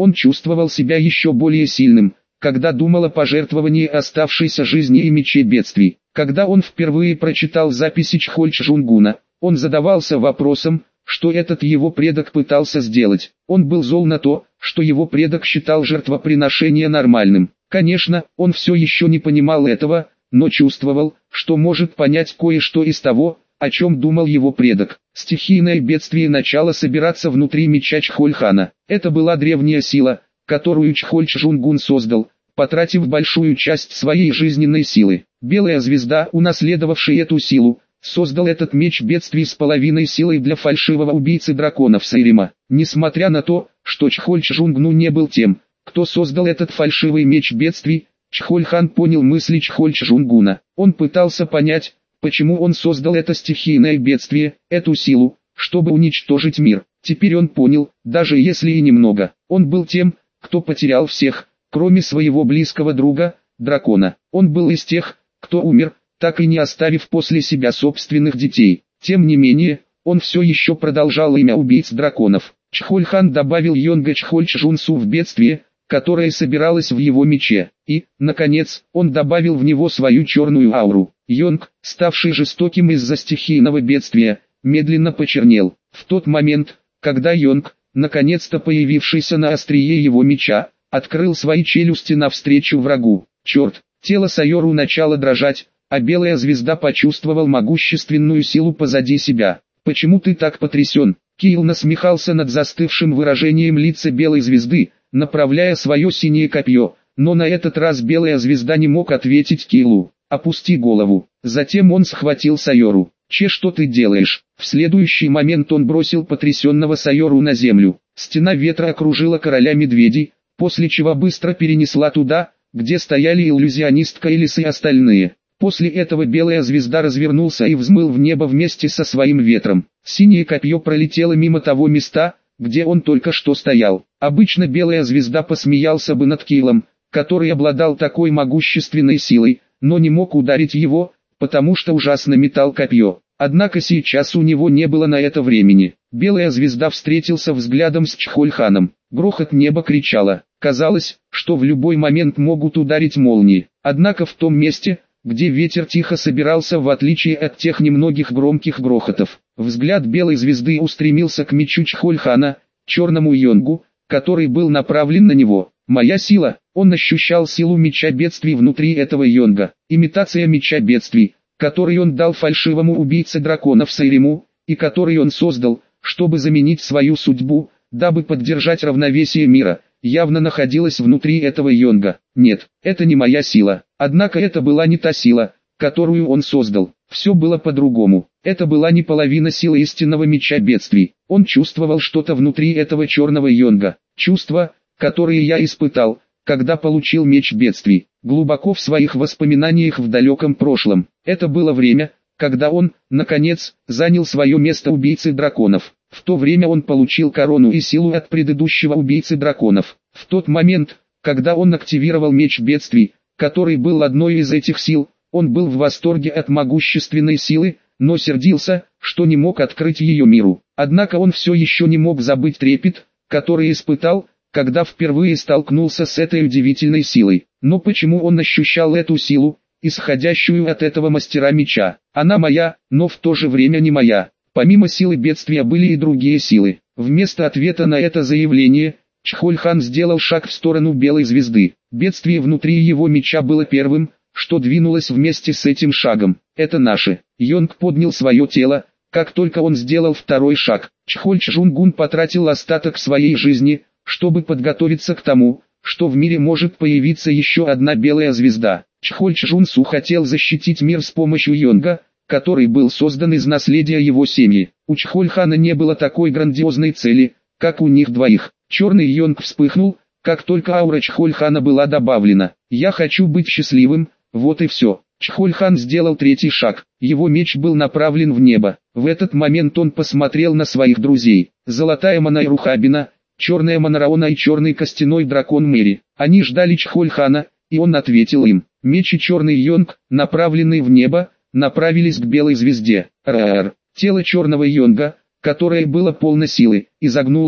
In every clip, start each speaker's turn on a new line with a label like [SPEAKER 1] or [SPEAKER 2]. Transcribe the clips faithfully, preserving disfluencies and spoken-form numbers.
[SPEAKER 1] Он чувствовал себя еще более сильным, когда думал о пожертвовании оставшейся жизни и мече бедствий. Когда он впервые прочитал записи Чхольчжунгуна, он задавался вопросом, что этот его предок пытался сделать. Он был зол на то, что его предок считал жертвоприношение нормальным. Конечно, он все еще не понимал этого, но чувствовал, что может понять кое-что из того, о чем думал его предок. Стихийное бедствие начало собираться внутри меча Чхольхана. Это была древняя сила, которую Чхольчжунгун создал, потратив большую часть своей жизненной силы. Белая звезда, унаследовавшая эту силу, создал этот меч бедствий с половиной силой для фальшивого убийцы драконов Сайрима. Несмотря на то, что Чхольчжунгну не был тем, кто создал этот фальшивый меч бедствий, Чхольхан понял мысли Чхольчжунгуна. Он пытался понять, почему он создал это стихийное бедствие, эту силу, чтобы уничтожить мир. Теперь он понял, даже если и немного, он был тем, кто потерял всех, кроме своего близкого друга, дракона. Он был из тех, кто умер, так и не оставив после себя собственных детей. Тем не менее, он все еще продолжал имя убийц драконов. Чхольхан добавил Йонга Чхольчжунсу в бедствие, которое собиралось в его мече, и, наконец, он добавил в него свою черную ауру. Йонг, ставший жестоким из-за стихийного бедствия, медленно почернел. В тот момент, когда Йонг, наконец-то появившийся на острие его меча, открыл свои челюсти навстречу врагу. Черт, тело Сайору начало дрожать, а белая звезда почувствовал могущественную силу позади себя. «Почему ты так потрясен?» Киил насмехался над застывшим выражением лица белой звезды, направляя свое синее копье, но на этот раз белая звезда не мог ответить Киилу. «Опусти голову». Затем он схватил Сайору. «Че, что ты делаешь?» В следующий момент он бросил потрясенного Сайору на землю. Стена ветра окружила короля медведей, после чего быстро перенесла туда, где стояли иллюзионистка Элис и остальные. После этого белая звезда развернулся и взмыл в небо вместе со своим ветром. Синее копье пролетело мимо того места, где он только что стоял. Обычно белая звезда посмеялся бы над Киилом, который обладал такой могущественной силой, но не мог ударить его, потому что ужасно метал копье. Однако сейчас у него не было на это времени. Белая звезда встретился взглядом с Чхольханом. Грохот неба кричало. Казалось, что в любой момент могут ударить молнии. Однако в том месте, где ветер тихо собирался, в отличие от тех немногих громких грохотов, взгляд белой звезды устремился к мечу Чхольхана, черному Йонгу, который был направлен на него. «Моя сила». Он ощущал силу меча бедствий внутри этого Йонга. Имитация меча бедствий, который он дал фальшивому убийце драконов Сайриму, и который он создал, чтобы заменить свою судьбу, дабы поддержать равновесие мира, явно находилась внутри этого Йонга. Нет, это не моя сила. Однако это была не та сила, которую он создал. Все было по-другому. Это была не половина силы истинного меча бедствий. Он чувствовал что-то внутри этого черного Йонга. Чувства, которые я испытал, когда получил меч бедствий, глубоко в своих воспоминаниях в далеком прошлом. Это было время, когда он, наконец, занял свое место убийцы драконов. В то время он получил корону и силу от предыдущего убийцы драконов. В тот момент, когда он активировал меч бедствий, который был одной из этих сил, он был в восторге от могущественной силы, но сердился, что не мог открыть ее миру. Однако он все еще не мог забыть трепет, который испытал, когда впервые столкнулся с этой удивительной силой. Но почему он ощущал эту силу, исходящую от этого мастера меча? Она моя, но в то же время не моя. Помимо силы бедствия были и другие силы. Вместо ответа на это заявление, Чхольхан сделал шаг в сторону белой звезды. Бедствие внутри его меча было первым, что двинулось вместе с этим шагом. Это наше. Йонг поднял свое тело, как только он сделал второй шаг. Чхольчжунгун потратил остаток своей жизни, чтобы подготовиться к тому, что в мире может появиться еще одна белая звезда. Чхольчжунсу хотел защитить мир с помощью Йонга, который был создан из наследия его семьи. У Чхольхана не было такой грандиозной цели, как у них двоих. Черный Йонг вспыхнул, как только аура Чхольхана была добавлена. «Я хочу быть счастливым, вот и все». Чхольхан сделал третий шаг. Его меч был направлен в небо. В этот момент он посмотрел на своих друзей. Золотая Манайрухабина, черная Манараона и черный костяной дракон Мэри. Они ждали Чхольхана, и он ответил им. Меч и черный Йонг, направленные в небо, направились к белой звезде. Рар. Тело черного Йонга, которое было полно силы, изогнулось,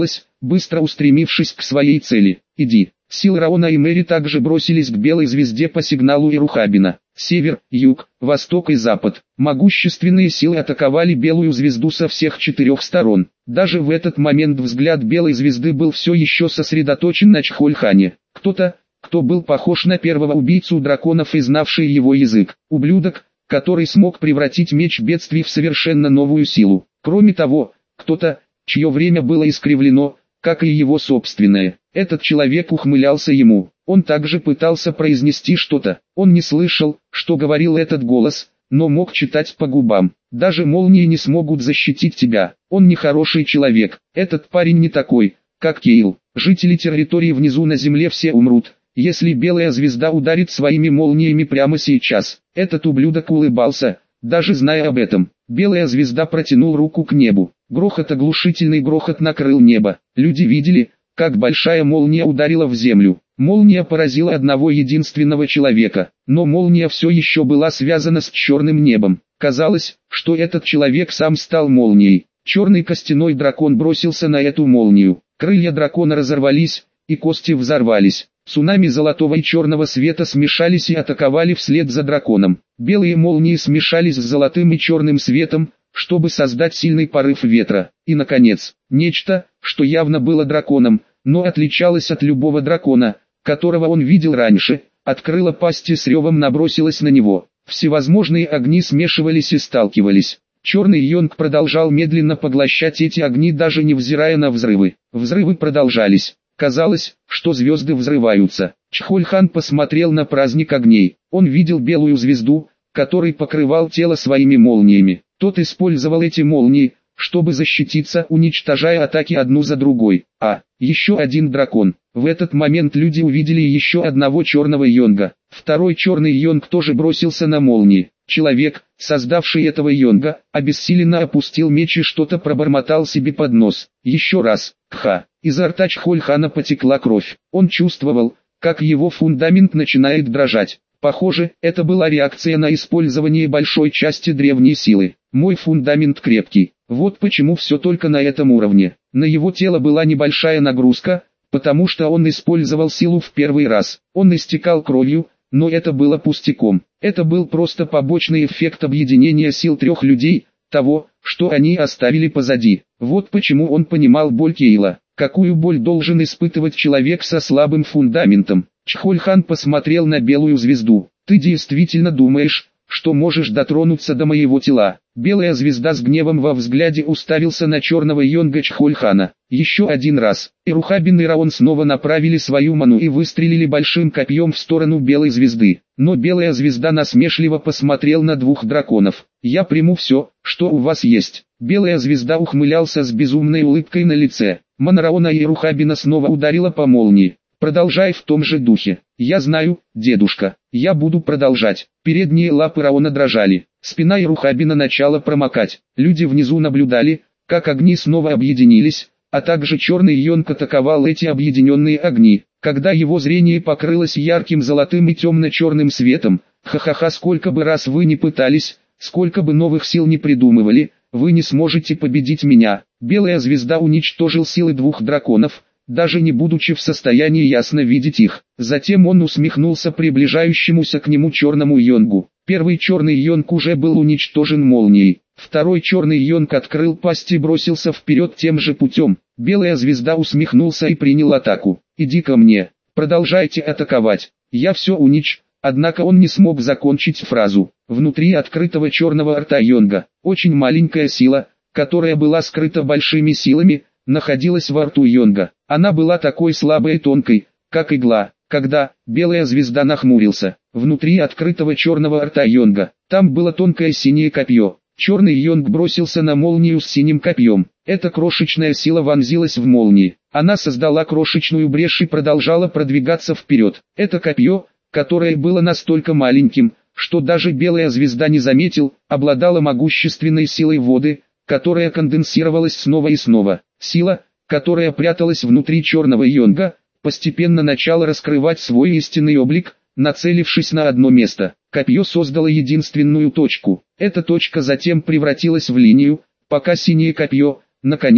[SPEAKER 1] быстро устремившись к своей цели. «Иди». Силы Раона и Мэри также бросились к белой звезде по сигналу Ирухабина. Север, юг, восток и запад. Могущественные силы атаковали белую звезду со всех четырех сторон. Даже в этот момент взгляд белой звезды был все еще сосредоточен на Чхольхане. Кто-то, кто был похож на первого убийцу драконов и знавший его язык. Ублюдок, который смог превратить меч бедствий в совершенно новую силу. Кроме того, кто-то, чье время было искривлено, как и его собственное. Этот человек ухмылялся ему. Он также пытался произнести что-то. Он не слышал, что говорил этот голос, но мог читать по губам. Даже молнии не смогут защитить тебя. Он не хороший человек. Этот парень не такой, как Кейл. Жители территории внизу на земле все умрут, если белая звезда ударит своими молниями прямо сейчас. Этот ублюдок улыбался, даже зная об этом. Белая звезда протянул руку к небу. Грохот, оглушительный грохот накрыл небо. Люди видели, как большая молния ударила в землю. Молния поразила одного единственного человека, но молния все еще была связана с черным небом. Казалось, что этот человек сам стал молнией. Черный костяной дракон бросился на эту молнию. Крылья дракона разорвались, и кости взорвались. Цунами золотого и черного света смешались и атаковали вслед за драконом. Белые молнии смешались с золотым и черным светом, чтобы создать сильный порыв ветра. И наконец, нечто, что явно было драконом, но отличалось от любого дракона, которого он видел раньше, открыло пасть и с ревом набросилось на него. Всевозможные огни смешивались и сталкивались. Черный Йонг продолжал медленно поглощать эти огни, даже не взирая на взрывы. Взрывы продолжались. Казалось, что звезды взрываются. Чхольхан посмотрел на праздник огней. Он видел белую звезду, который покрывал тело своими молниями. Тот использовал эти молнии, чтобы защититься, уничтожая атаки одну за другой. А, еще один дракон. В этот момент люди увидели еще одного черного Йонга. Второй черный Йонг тоже бросился на молнии. Человек, создавший этого Йонга, обессиленно опустил меч и что-то пробормотал себе под нос. Еще раз. Кха. Изо рта Чхольхана потекла кровь. Он чувствовал, как его фундамент начинает дрожать. Похоже, это была реакция на использование большой части древней силы. Мой фундамент крепкий. Вот почему все только на этом уровне. На его тело была небольшая нагрузка, потому что он использовал силу в первый раз. Он истекал кровью, но это было пустяком. Это был просто побочный эффект объединения сил трех людей, того, что они оставили позади. Вот почему он понимал боль Кейла. Какую боль должен испытывать человек со слабым фундаментом? Чхольхан посмотрел на белую звезду. «Ты действительно думаешь, что можешь дотронуться до моего тела?» Белая звезда с гневом во взгляде уставился на черного Йонга Чхольхана. Еще один раз. Ирухабин и Раон снова направили свою ману и выстрелили большим копьем в сторону белой звезды. Но белая звезда насмешливо посмотрел на двух драконов. «Я приму все, что у вас есть». Белая звезда ухмылялся с безумной улыбкой на лице. Мана Раона и Ирухабина снова ударила по молнии. «Продолжай в том же духе». «Я знаю, дедушка. Я буду продолжать». Передние лапы Раона дрожали. Спина Ирухабина начала промокать. Люди внизу наблюдали, как огни снова объединились, а также черный Йонг атаковал эти объединенные огни. Когда его зрение покрылось ярким золотым и темно-черным светом, ха-ха-ха, сколько бы раз вы ни пытались, сколько бы новых сил не придумывали, вы не сможете победить меня. Белая звезда уничтожил силы двух драконов, даже не будучи в состоянии ясно видеть их. Затем он усмехнулся приближающемуся к нему черному Йонгу. Первый черный Йонг уже был уничтожен молнией. Второй черный Йонг открыл пасть и бросился вперед тем же путем. Белая звезда усмехнулся и принял атаку. «Иди ко мне. Продолжайте атаковать. Я все унич...» Однако он не смог закончить фразу. Внутри открытого черного рта Йонга, очень маленькая сила, которая была скрыта большими силами, находилась во рту Йонга. Она была такой слабой и тонкой, как игла. Когда белая звезда нахмурился, внутри открытого черного рта Йонга, там было тонкое синее копье. Черный Йонг бросился на молнию с синим копьем. Эта крошечная сила вонзилась в молнии. Она создала крошечную брешь и продолжала продвигаться вперед. Это копье, которое было настолько маленьким, что даже белая звезда не заметил, обладала могущественной силой воды, которая конденсировалась снова и снова. Сила, которая пряталась внутри черного Йонга, постепенно начала раскрывать свой истинный облик, нацелившись на одно место. Копье создало единственную точку. Эта точка затем превратилась в линию, пока синее копье, наконец,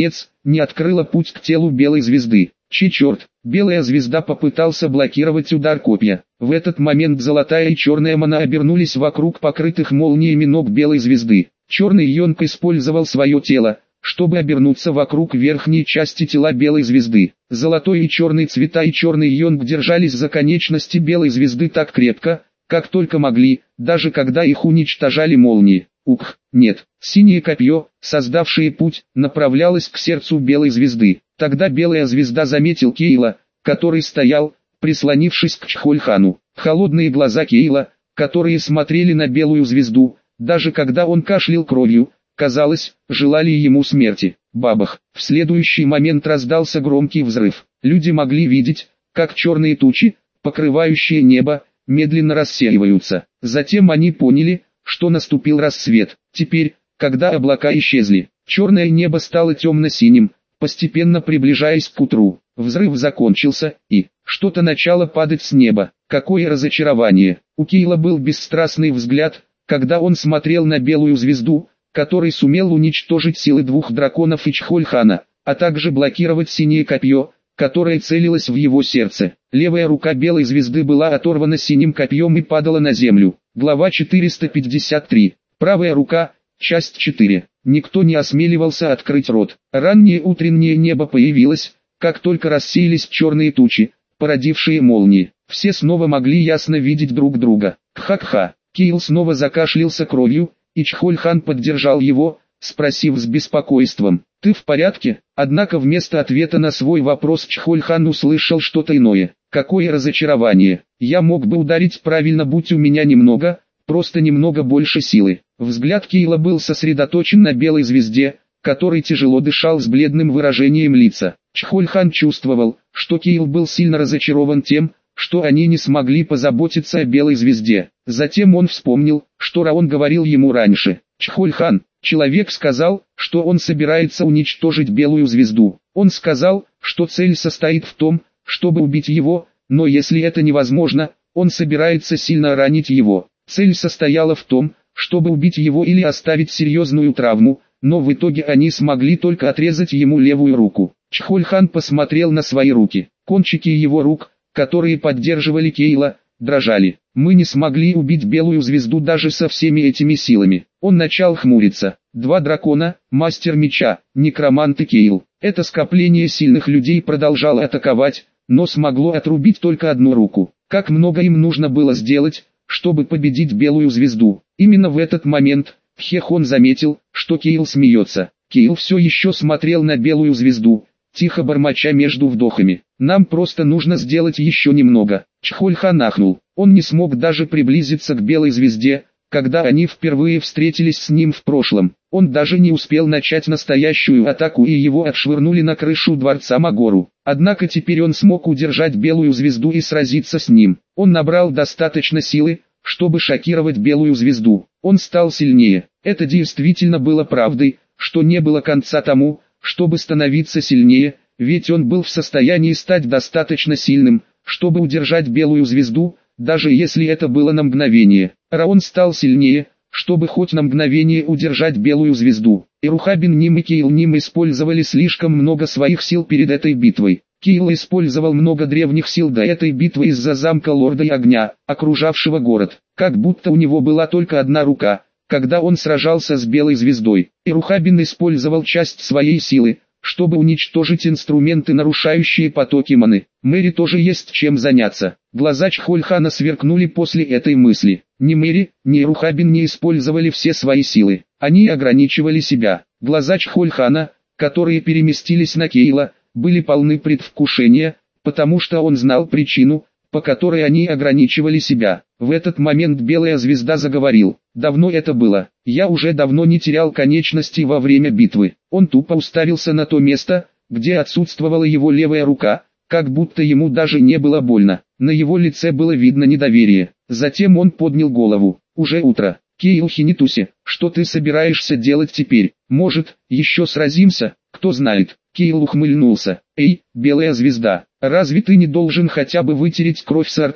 [SPEAKER 1] не открыла путь к телу белой звезды. Че черт, белая звезда попытался блокировать удар копья. В этот момент золотая и черная мана обернулись вокруг покрытых молниями ног белой звезды. Черный йонг использовал свое тело, чтобы обернуться вокруг верхней части тела белой звезды. Золотой и черный цвета и черный йонг держались за конечности белой звезды так крепко, как только могли, даже когда их уничтожали молнии. Ух, нет, синее копье, создавшее путь, направлялось к сердцу белой звезды. Тогда белая звезда заметил Кейла, который стоял, прислонившись к Чхольхану. Холодные глаза Кейла, которые смотрели на белую звезду, даже когда он кашлял кровью, казалось, желали ему смерти. Бабах! В следующий момент раздался громкий взрыв. Люди могли видеть, как черные тучи, покрывающие небо, медленно рассеиваются. Затем они поняли, что наступил рассвет. Теперь, когда облака исчезли, черное небо стало темно-синим, постепенно приближаясь к утру. Взрыв закончился, и что-то начало падать с неба. Какое разочарование! У Кейла был бесстрастный взгляд, когда он смотрел на белую звезду, который сумел уничтожить силы двух драконов и Чхольхана, а также блокировать синее копье, которое целилось в его сердце. Левая рука белой звезды была оторвана синим копьем и падала на землю. Глава четыреста пятьдесят три. Правая рука, часть четыре. Никто не осмеливался открыть рот. Раннее утреннее небо появилось, как только рассеялись черные тучи, породившие молнии. Все снова могли ясно видеть друг друга. Кха-кха. Кейл снова закашлялся кровью, и Чхольхан поддержал его, спросив с беспокойством: «Ты в порядке?» Однако вместо ответа на свой вопрос Чхольхан услышал что-то иное. «Какое разочарование! Я мог бы ударить правильно, будь у меня немного, просто немного больше силы». Взгляд Кейла был сосредоточен на белой звезде, который тяжело дышал с бледным выражением лица. Чхольхан чувствовал, что Кейл был сильно разочарован тем, что они не смогли позаботиться о белой звезде. Затем он вспомнил, что Раон говорил ему раньше. «Чхольхан, человек сказал, что он собирается уничтожить белую звезду. Он сказал, что цель состоит в том, чтобы убить его, но если это невозможно, он собирается сильно ранить его. Цель состояла в том, чтобы убить его или оставить серьезную травму, но в итоге они смогли только отрезать ему левую руку». Чхольхан посмотрел на свои руки. Кончики его рук, которые поддерживали Кейла, дрожали. «Мы не смогли убить белую звезду даже со всеми этими силами». Он начал хмуриться. Два дракона, мастер меча, некромант и Кейл. Это скопление сильных людей продолжало атаковать, но смогло отрубить только одну руку. Как много им нужно было сделать, чтобы победить белую звезду. Именно в этот момент Хехон заметил, что Кейл смеется. Кейл все еще смотрел на белую звезду, тихо бормоча между вдохами. «Нам просто нужно сделать еще немного». Чхольхан ахнул. Он не смог даже приблизиться к белой звезде, когда они впервые встретились с ним в прошлом. Он даже не успел начать настоящую атаку, и его отшвырнули на крышу дворца Магору. Однако теперь он смог удержать белую звезду и сразиться с ним. Он набрал достаточно силы, чтобы шокировать белую звезду. Он стал сильнее. Это действительно было правдой, что не было конца тому, чтобы становиться сильнее, ведь он был в состоянии стать достаточно сильным, чтобы удержать белую звезду, даже если это было на мгновение. Раон стал сильнее, чтобы хоть на мгновение удержать белую звезду. И Рухабин Ним и Кейл Ним использовали слишком много своих сил перед этой битвой. Кейл использовал много древних сил до этой битвы из-за замка Лорда и Огня, окружавшего город, как будто у него была только одна рука, когда он сражался с белой звездой. И Рухабин использовал часть своей силы, чтобы уничтожить инструменты, нарушающие потоки маны. Мэри тоже есть чем заняться. Глаза Чхольхана сверкнули после этой мысли. Ни Мэри, ни Рухабин не использовали все свои силы. Они ограничивали себя. Глаза Чхольхана, которые переместились на Кейла, были полны предвкушения, потому что он знал причину, по которой они ограничивали себя. В этот момент белая звезда заговорил. Давно это было. Я уже давно не терял конечностей во время битвы. Он тупо уставился на то место, где отсутствовала его левая рука, как будто ему даже не было больно. На его лице было видно недоверие. Затем он поднял голову. Уже утро. Кейл Хинитуси, что ты собираешься делать теперь? Может, еще сразимся? Кто знает. Кейл ухмыльнулся. Эй, белая звезда, разве ты не должен хотя бы вытереть кровь со рта,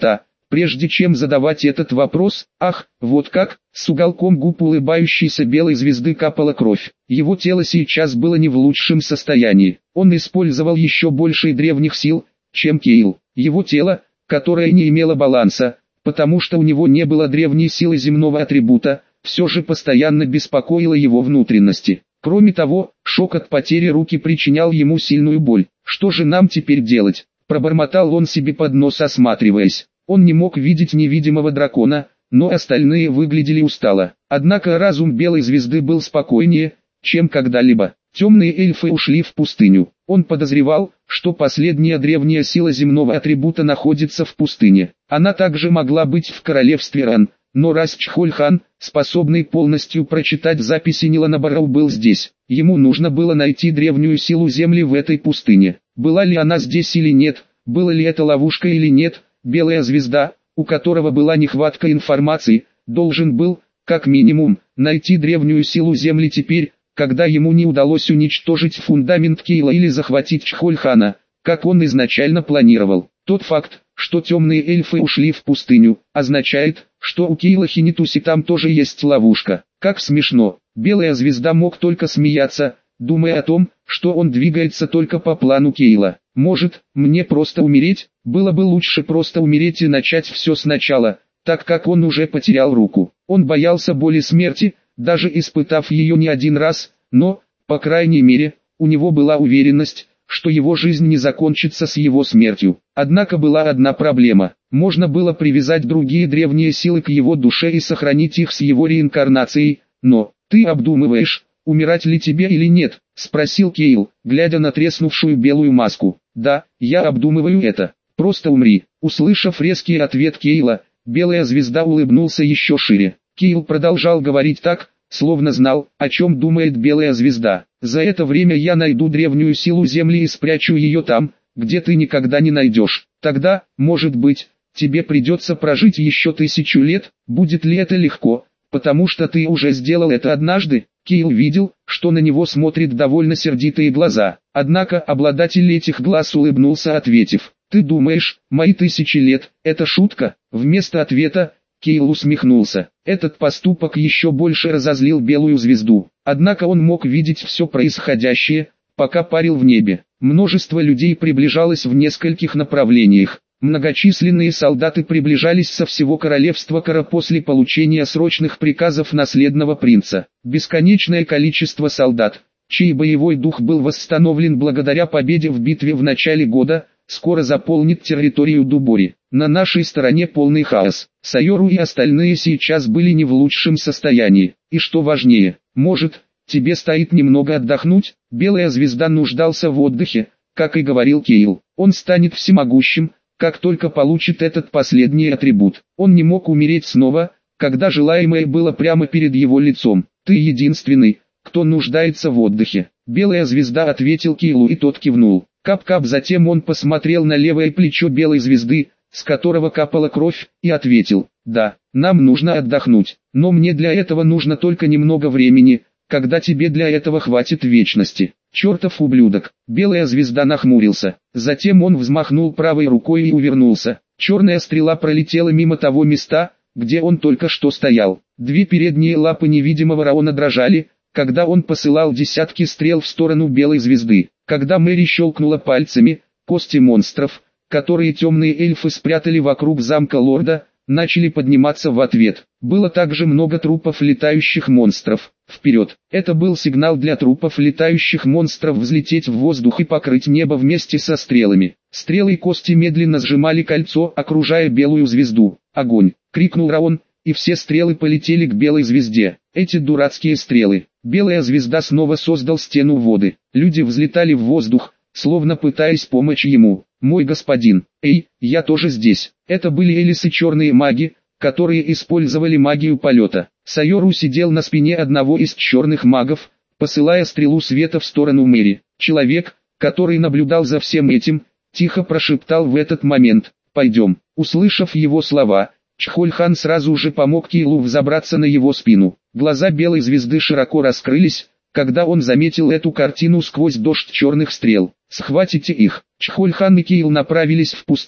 [SPEAKER 1] Прежде чем задавать этот вопрос, ах, вот как, с уголком губ улыбающейся белой звезды капала кровь. Его тело сейчас было не в лучшем состоянии. Он использовал еще больше древних сил, чем Кейл. Его тело, которое не имело баланса, потому что у него не было древней силы земного атрибута, все же постоянно беспокоило его внутренности. Кроме того, шок от потери руки причинял ему сильную боль. «Что же нам теперь делать?» – пробормотал он себе под нос, осматриваясь. Он не мог видеть невидимого дракона, но остальные выглядели устало. Однако разум белой звезды был спокойнее, чем когда-либо. Темные эльфы ушли в пустыню. Он подозревал, что последняя древняя сила земного атрибута находится в пустыне. Она также могла быть в королевстве Ран, но раз Чхоль-хан, способный полностью прочитать записи Ниланабарау, был здесь, ему нужно было найти древнюю силу земли в этой пустыне. Была ли она здесь или нет, была ли это ловушка или нет, белая звезда, у которого была нехватка информации, должен был, как минимум, найти древнюю силу земли теперь, когда ему не удалось уничтожить фундамент Кейла или захватить Чхоль-хана, как он изначально планировал. Тот факт, что темные эльфы ушли в пустыню, означает, что у Кейла Хинитуси там тоже есть ловушка. Как смешно, белая звезда мог только смеяться, думая о том, что он двигается только по плану Кейла. Может, мне просто умереть? Было бы лучше просто умереть и начать все сначала, так как он уже потерял руку. Он боялся боли смерти, даже испытав ее не один раз, но, по крайней мере, у него была уверенность, что его жизнь не закончится с его смертью. Однако была одна проблема. Можно было привязать другие древние силы к его душе и сохранить их с его реинкарнацией, но, ты обдумываешь, умирать ли тебе или нет, спросил Кейл, глядя на треснувшую белую маску. Да, я обдумываю это, просто умри. Услышав резкий ответ Кейла, белая звезда улыбнулся еще шире. Кейл продолжал говорить так, словно знал, о чем думает белая звезда. За это время я найду древнюю силу земли и спрячу ее там, где ты никогда не найдешь. Тогда, может быть, тебе придется прожить еще тысячу лет. Будет ли это легко, потому что ты уже сделал это однажды? Кейл видел, что на него смотрят довольно сердитые глаза. Однако обладатель этих глаз улыбнулся, ответив: «Ты думаешь, мои тысячи лет – это шутка?» Вместо ответа Кейл усмехнулся. Этот поступок еще больше разозлил белую звезду. Однако он мог видеть все происходящее, пока парил в небе. Множество людей приближалось в нескольких направлениях. Многочисленные солдаты приближались со всего королевства Кара после получения срочных приказов наследного принца. Бесконечное количество солдат, чей боевой дух был восстановлен благодаря победе в битве в начале года, скоро заполнит территорию Дубори. На нашей стороне полный хаос. Сайору и остальные сейчас были не в лучшем состоянии. И что важнее, может, тебе стоит немного отдохнуть? Белая звезда нуждался в отдыхе, как и говорил Кейл. Он станет всемогущим, как только получит этот последний атрибут. Он не мог умереть снова, когда желаемое было прямо перед его лицом. Ты единственный, кто нуждается в отдыхе. Белая звезда ответил Кейлу, и тот кивнул. Кап-кап. Затем он посмотрел на левое плечо белой звезды, с которого капала кровь, и ответил: «Да, нам нужно отдохнуть, но мне для этого нужно только немного времени, когда тебе для этого хватит вечности». «Чертов ублюдок!» Белая звезда нахмурился. Затем он взмахнул правой рукой и увернулся. Черная стрела пролетела мимо того места, где он только что стоял. Две передние лапы невидимого Раона дрожали, когда он посылал десятки стрел в сторону белой звезды. Когда Мэри щелкнула пальцами, кости монстров, которые темные эльфы спрятали вокруг замка лорда, начали подниматься в ответ. Было также много трупов летающих монстров. Вперед! Это был сигнал для трупов летающих монстров взлететь в воздух и покрыть небо вместе со стрелами. Стрелы и кости медленно сжимали кольцо, окружая белую звезду. «Огонь!» — крикнул Раон, и все стрелы полетели к белой звезде. Эти дурацкие стрелы. Белая звезда снова создал стену воды. Люди взлетали в воздух, словно пытаясь помочь ему. «Мой господин, эй, я тоже здесь». Это были элисы, черные маги, которые использовали магию полета. Сайору сидел на спине одного из черных магов, посылая стрелу света в сторону Мэри. Человек, который наблюдал за всем этим, тихо прошептал в этот момент: «Пойдем». Услышав его слова, Чхоль-хан сразу же помог Кейлу взобраться на его спину. Глаза белой звезды широко раскрылись, когда он заметил эту картину сквозь дождь черных стрел. «Схватите их!» Чхоль-хан и Кейл направились в пустыню,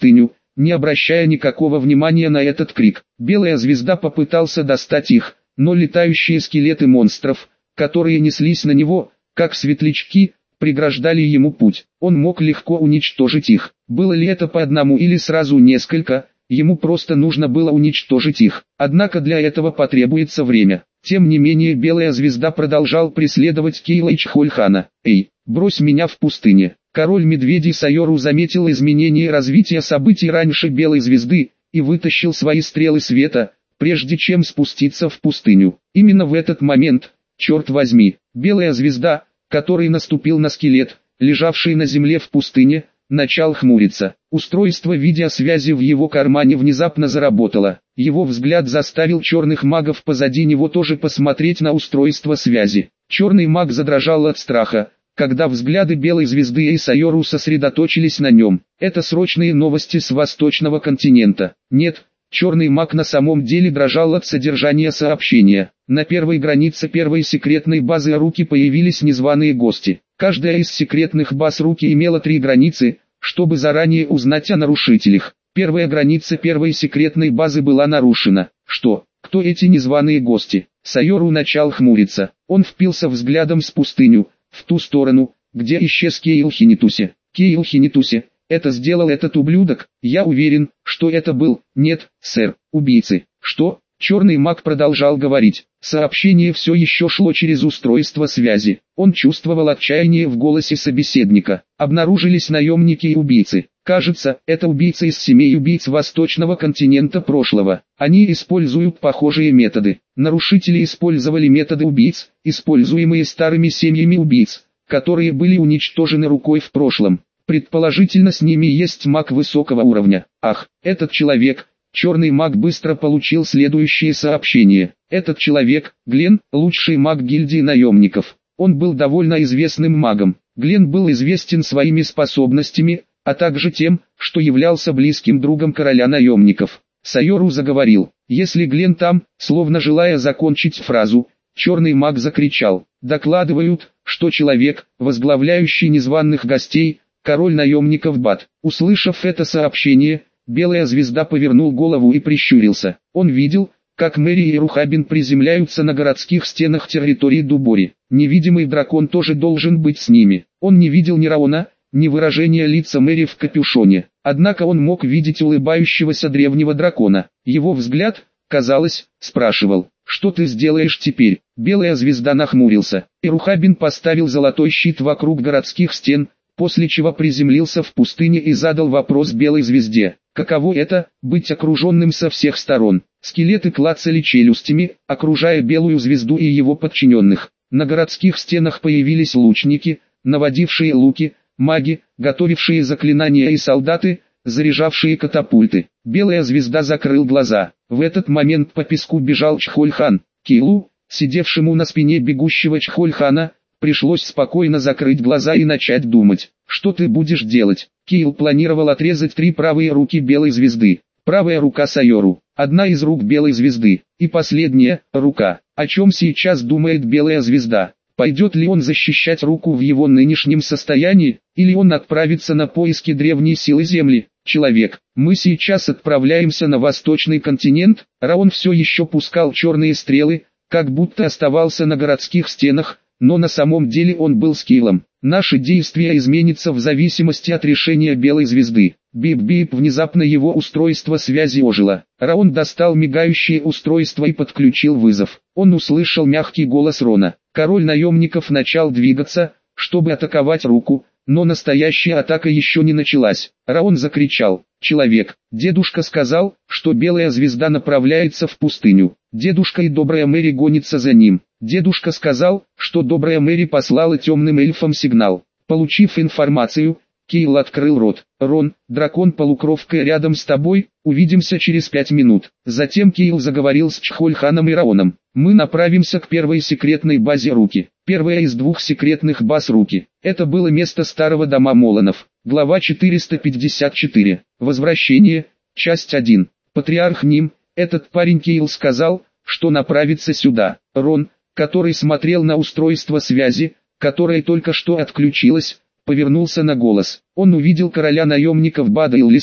[SPEAKER 1] не обращая никакого внимания на этот крик. Белая звезда попытался достать их, но летающие скелеты монстров, которые неслись на него, как светлячки, преграждали ему путь. Он мог легко уничтожить их. Было ли это по одному или сразу несколько, ему просто нужно было уничтожить их. Однако для этого потребуется время. Тем не менее Белая звезда продолжал преследовать Кейла и Чхольхана. «Эй, брось меня в пустыне!» Король медведей Сайору заметил изменение развития событий раньше Белой звезды, и вытащил свои стрелы света, прежде чем спуститься в пустыню. Именно в этот момент, черт возьми, Белая звезда, который наступил на скелет, лежавший на земле в пустыне, начал хмуриться. Устройство видеосвязи в его кармане внезапно заработало. Его взгляд заставил черных магов позади него тоже посмотреть на устройство связи. Черный маг задрожал от страха, когда взгляды Белой звезды и Сайору сосредоточились на нем. Это срочные новости с восточного континента. Нет, черный маг на самом деле дрожал от содержания сообщения. На первой границе первой секретной базы Руки появились незваные гости. Каждая из секретных баз Руки имела три границы, чтобы заранее узнать о нарушителях. Первая граница первой секретной базы была нарушена. Что? Кто эти незваные гости? Сайору начал хмуриться. Он впился взглядом в пустыню, в ту сторону, где исчез Кейл Хинитуси. Кейл Хинитуси, это сделал этот ублюдок? Я уверен, что это был, нет, сэр, убийцы. Что? Черный маг продолжал говорить. Сообщение все еще шло через устройство связи. Он чувствовал отчаяние в голосе собеседника. Обнаружились наемники и убийцы. Кажется, это убийцы из семей убийц восточного континента прошлого. Они используют похожие методы. Нарушители использовали методы убийц, используемые старыми семьями убийц, которые были уничтожены Рукой в прошлом. Предположительно, с ними есть маг высокого уровня. Ах, этот человек... Черный маг быстро получил следующее сообщение. Этот человек, Глен, лучший маг гильдии наемников. Он был довольно известным магом. Глен был известен своими способностями, а также тем, что являлся близким другом короля наемников. Сайору заговорил. Если Глен там, словно желая закончить фразу, черный маг закричал. Докладывают, что человек, возглавляющий незваных гостей, король наемников Бат. Услышав это сообщение, Белая звезда повернул голову и прищурился. Он видел, как Мэри и Рухабин приземляются на городских стенах территории Дубори. Невидимый дракон тоже должен быть с ними. Он не видел ни Раона, ни выражения лица Мэри в капюшоне. Однако он мог видеть улыбающегося древнего дракона. Его взгляд, казалось, спрашивал: «Что ты сделаешь теперь?» Белая звезда нахмурился. И Рухабин поставил золотой щит вокруг городских стен, после чего приземлился в пустыне и задал вопрос Белой звезде. Каково это, быть окруженным со всех сторон? Скелеты клацали челюстями, окружая Белую звезду и его подчиненных. На городских стенах появились лучники, наводившие луки, маги, готовившие заклинания и солдаты, заряжавшие катапульты. Белая звезда закрыл глаза. В этот момент по песку бежал Чхольхан. Кейлу, сидевшему на спине бегущего Чхольхана, пришлось спокойно закрыть глаза и начать думать. Что ты будешь делать? Кейл планировал отрезать три правые руки Белой звезды. Правая рука Сайору, одна из рук Белой звезды, и последняя, рука. О чем сейчас думает Белая звезда? Пойдет ли он защищать руку в его нынешнем состоянии, или он отправится на поиски древней силы Земли? Человек, мы сейчас отправляемся на восточный континент. Раон все еще пускал черные стрелы, как будто оставался на городских стенах, но на самом деле он был с Кейлом. Наши действия изменятся в зависимости от решения Белой звезды. Бип-бип, внезапно его устройство связи ожило. Раон достал мигающее устройство и подключил вызов. Он услышал мягкий голос Рона. Король наемников начал двигаться, чтобы атаковать руку, но настоящая атака еще не началась. Раон закричал: «Человек, дедушка сказал, что Белая звезда направляется в пустыню. Дедушка и добрая Мэри гонятся за ним. Дедушка сказал, что добрая Мэри послала темным эльфам сигнал». Получив информацию, Кейл открыл рот. «Рон, дракон-полукровка рядом с тобой, увидимся через пять минут». Затем Кейл заговорил с Чхольханом и Раоном. «Мы направимся к первой секретной базе Руки. Первая из двух секретных баз Руки. Это было место старого дома Моланов». Глава четыреста пятьдесят четыре. Возвращение. Часть один. Патриарх Ним, этот парень Кейл сказал, что направится сюда. Рон, который смотрел на устройство связи, которое только что отключилось, повернулся на голос. Он увидел короля наемников Бада Иллиса,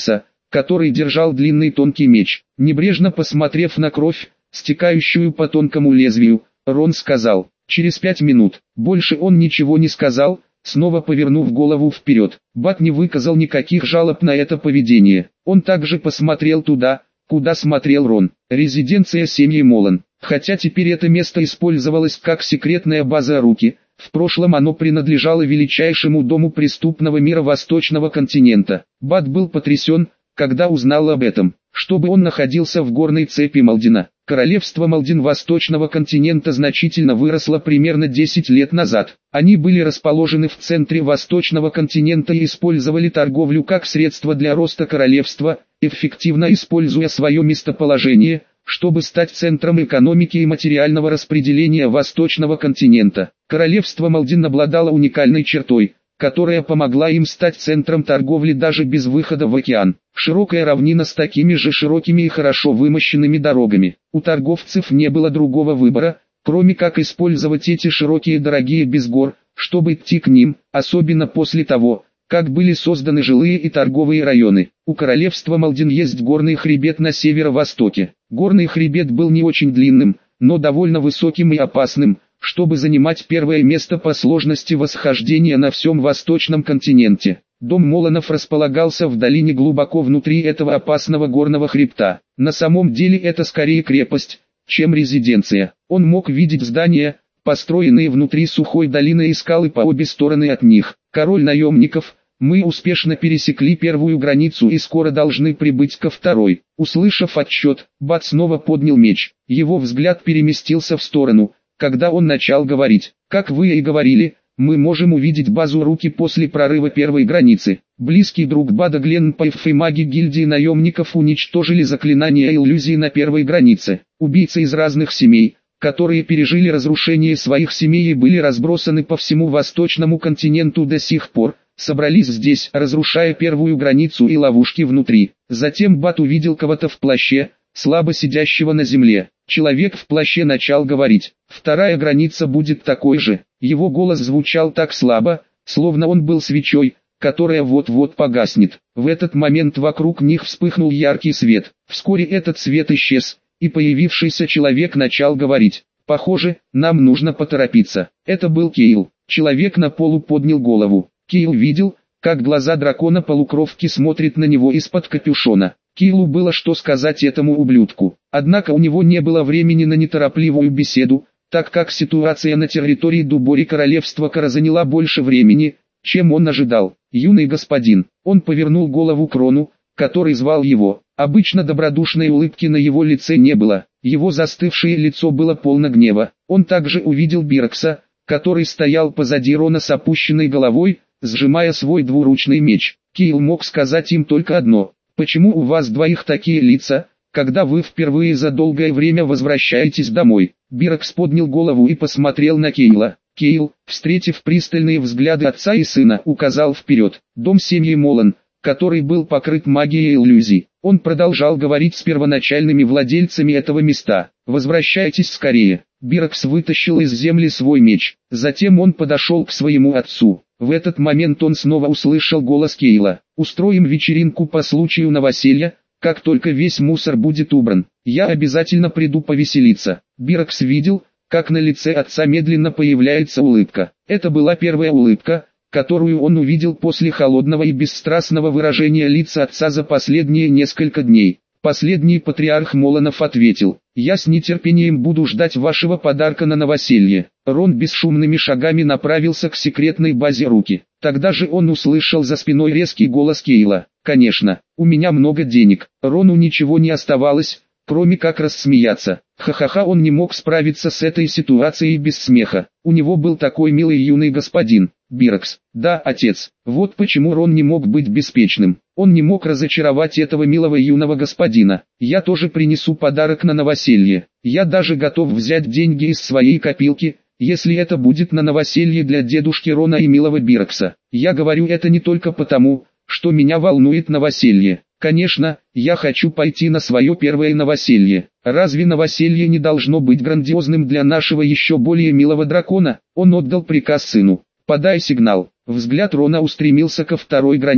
[SPEAKER 1] который держал длинный тонкий меч. Небрежно посмотрев на кровь, стекающую по тонкому лезвию, Рон сказал: «Через пять минут». Больше он ничего не сказал, снова повернув голову вперед. Бат не выказал никаких жалоб на это поведение. Он также посмотрел туда, куда смотрел Рон. Резиденция семьи Молан. Хотя теперь это место использовалось как секретная база Руки, в прошлом оно принадлежало величайшему дому преступного мира Восточного континента. Бат был потрясен, когда узнал об этом, чтобы он находился в горной цепи Малдина. Королевство Малдин Восточного континента значительно выросло примерно десять лет назад. Они были расположены в центре Восточного континента и использовали торговлю как средство для роста королевства, эффективно используя свое местоположение, чтобы стать центром экономики и материального распределения Восточного континента. Королевство Малдин обладало уникальной чертой, которая помогла им стать центром торговли даже без выхода в океан. Широкая равнина с такими же широкими и хорошо вымощенными дорогами. У торговцев не было другого выбора, кроме как использовать эти широкие дорогие без гор, чтобы идти к ним, особенно после того, как были созданы жилые и торговые районы. У королевства Малдин есть горный хребет на северо-востоке. Горный хребет был не очень длинным, но довольно высоким и опасным, чтобы занимать первое место по сложности восхождения на всем Восточном континенте. Дом Моланов располагался в долине глубоко внутри этого опасного горного хребта. На самом деле это скорее крепость, чем резиденция. Он мог видеть здания, построенные внутри сухой долины и скалы по обе стороны от них. Король наемников, мы успешно пересекли первую границу и скоро должны прибыть ко второй. Услышав отчет, Бат снова поднял меч. Его взгляд переместился в сторону, когда он начал говорить. Как вы и говорили, мы можем увидеть базу Руки после прорыва первой границы. Близкий друг Бада Гленн Пайф и маги гильдии наемников уничтожили заклинания и иллюзии на первой границе. Убийцы из разных семей, которые пережили разрушение своих семей и были разбросаны по всему Восточному континенту до сих пор, собрались здесь, разрушая первую границу и ловушки внутри. Затем Бат увидел кого-то в плаще, слабо сидящего на земле. Человек в плаще начал говорить: «Вторая граница будет такой же». Его голос звучал так слабо, словно он был свечой, которая вот-вот погаснет. В этот момент вокруг них вспыхнул яркий свет. Вскоре этот свет исчез, и появившийся человек начал говорить: «Похоже, нам нужно поторопиться». Это был Кейл. Человек на полу поднял голову. Кейл видел, как глаза дракона-полукровки смотрят на него из-под капюшона. Кейлу было что сказать этому ублюдку. Однако у него не было времени на неторопливую беседу, так как ситуация на территории Дубори королевства Кара заняла больше времени, чем он ожидал. «Юный господин», он повернул голову к Рону, который звал его. Обычно добродушной улыбки на его лице не было. Его застывшее лицо было полно гнева. Он также увидел Бирокса, который стоял позади Рона с опущенной головой, сжимая свой двуручный меч. Кейл мог сказать им только одно: «Почему у вас двоих такие лица, когда вы впервые за долгое время возвращаетесь домой?» Бирокс поднял голову и посмотрел на Кейла. Кейл, встретив пристальные взгляды отца и сына, указал вперед. Дом семьи Молан, который был покрыт магией иллюзий. Он продолжал говорить с первоначальными владельцами этого места. «Возвращайтесь скорее». Бирокс вытащил из земли свой меч. Затем он подошел к своему отцу. В этот момент он снова услышал голос Кейла. «Устроим вечеринку по случаю новоселья, как только весь мусор будет убран. Я обязательно приду повеселиться». Бирокс видел, как на лице отца медленно появляется улыбка. Это была первая улыбка, которую он увидел после холодного и бесстрастного выражения лица отца за последние несколько дней. Последний патриарх Моланов ответил: «Я с нетерпением буду ждать вашего подарка на новоселье». Рон бесшумными шагами направился к секретной базе Руки. Тогда же он услышал за спиной резкий голос Кейла: «Конечно, у меня много денег». Рону ничего не оставалось, кроме как рассмеяться. Ха-ха-ха, он не мог справиться с этой ситуацией без смеха. У него был такой милый юный господин. Бирокс. Да, отец. Вот почему Рон не мог быть беспечным. Он не мог разочаровать этого милого юного господина. Я тоже принесу подарок на новоселье. Я даже готов взять деньги из своей копилки, если это будет на новоселье для дедушки Рона и милого Бирокса. Я говорю это не только потому, что меня волнует новоселье. Конечно, я хочу пойти на свое первое новоселье. Разве новоселье не должно быть грандиозным для нашего еще более милого дракона? Он отдал приказ сыну: «Подай сигнал». Взгляд Рона устремился ко второй границе.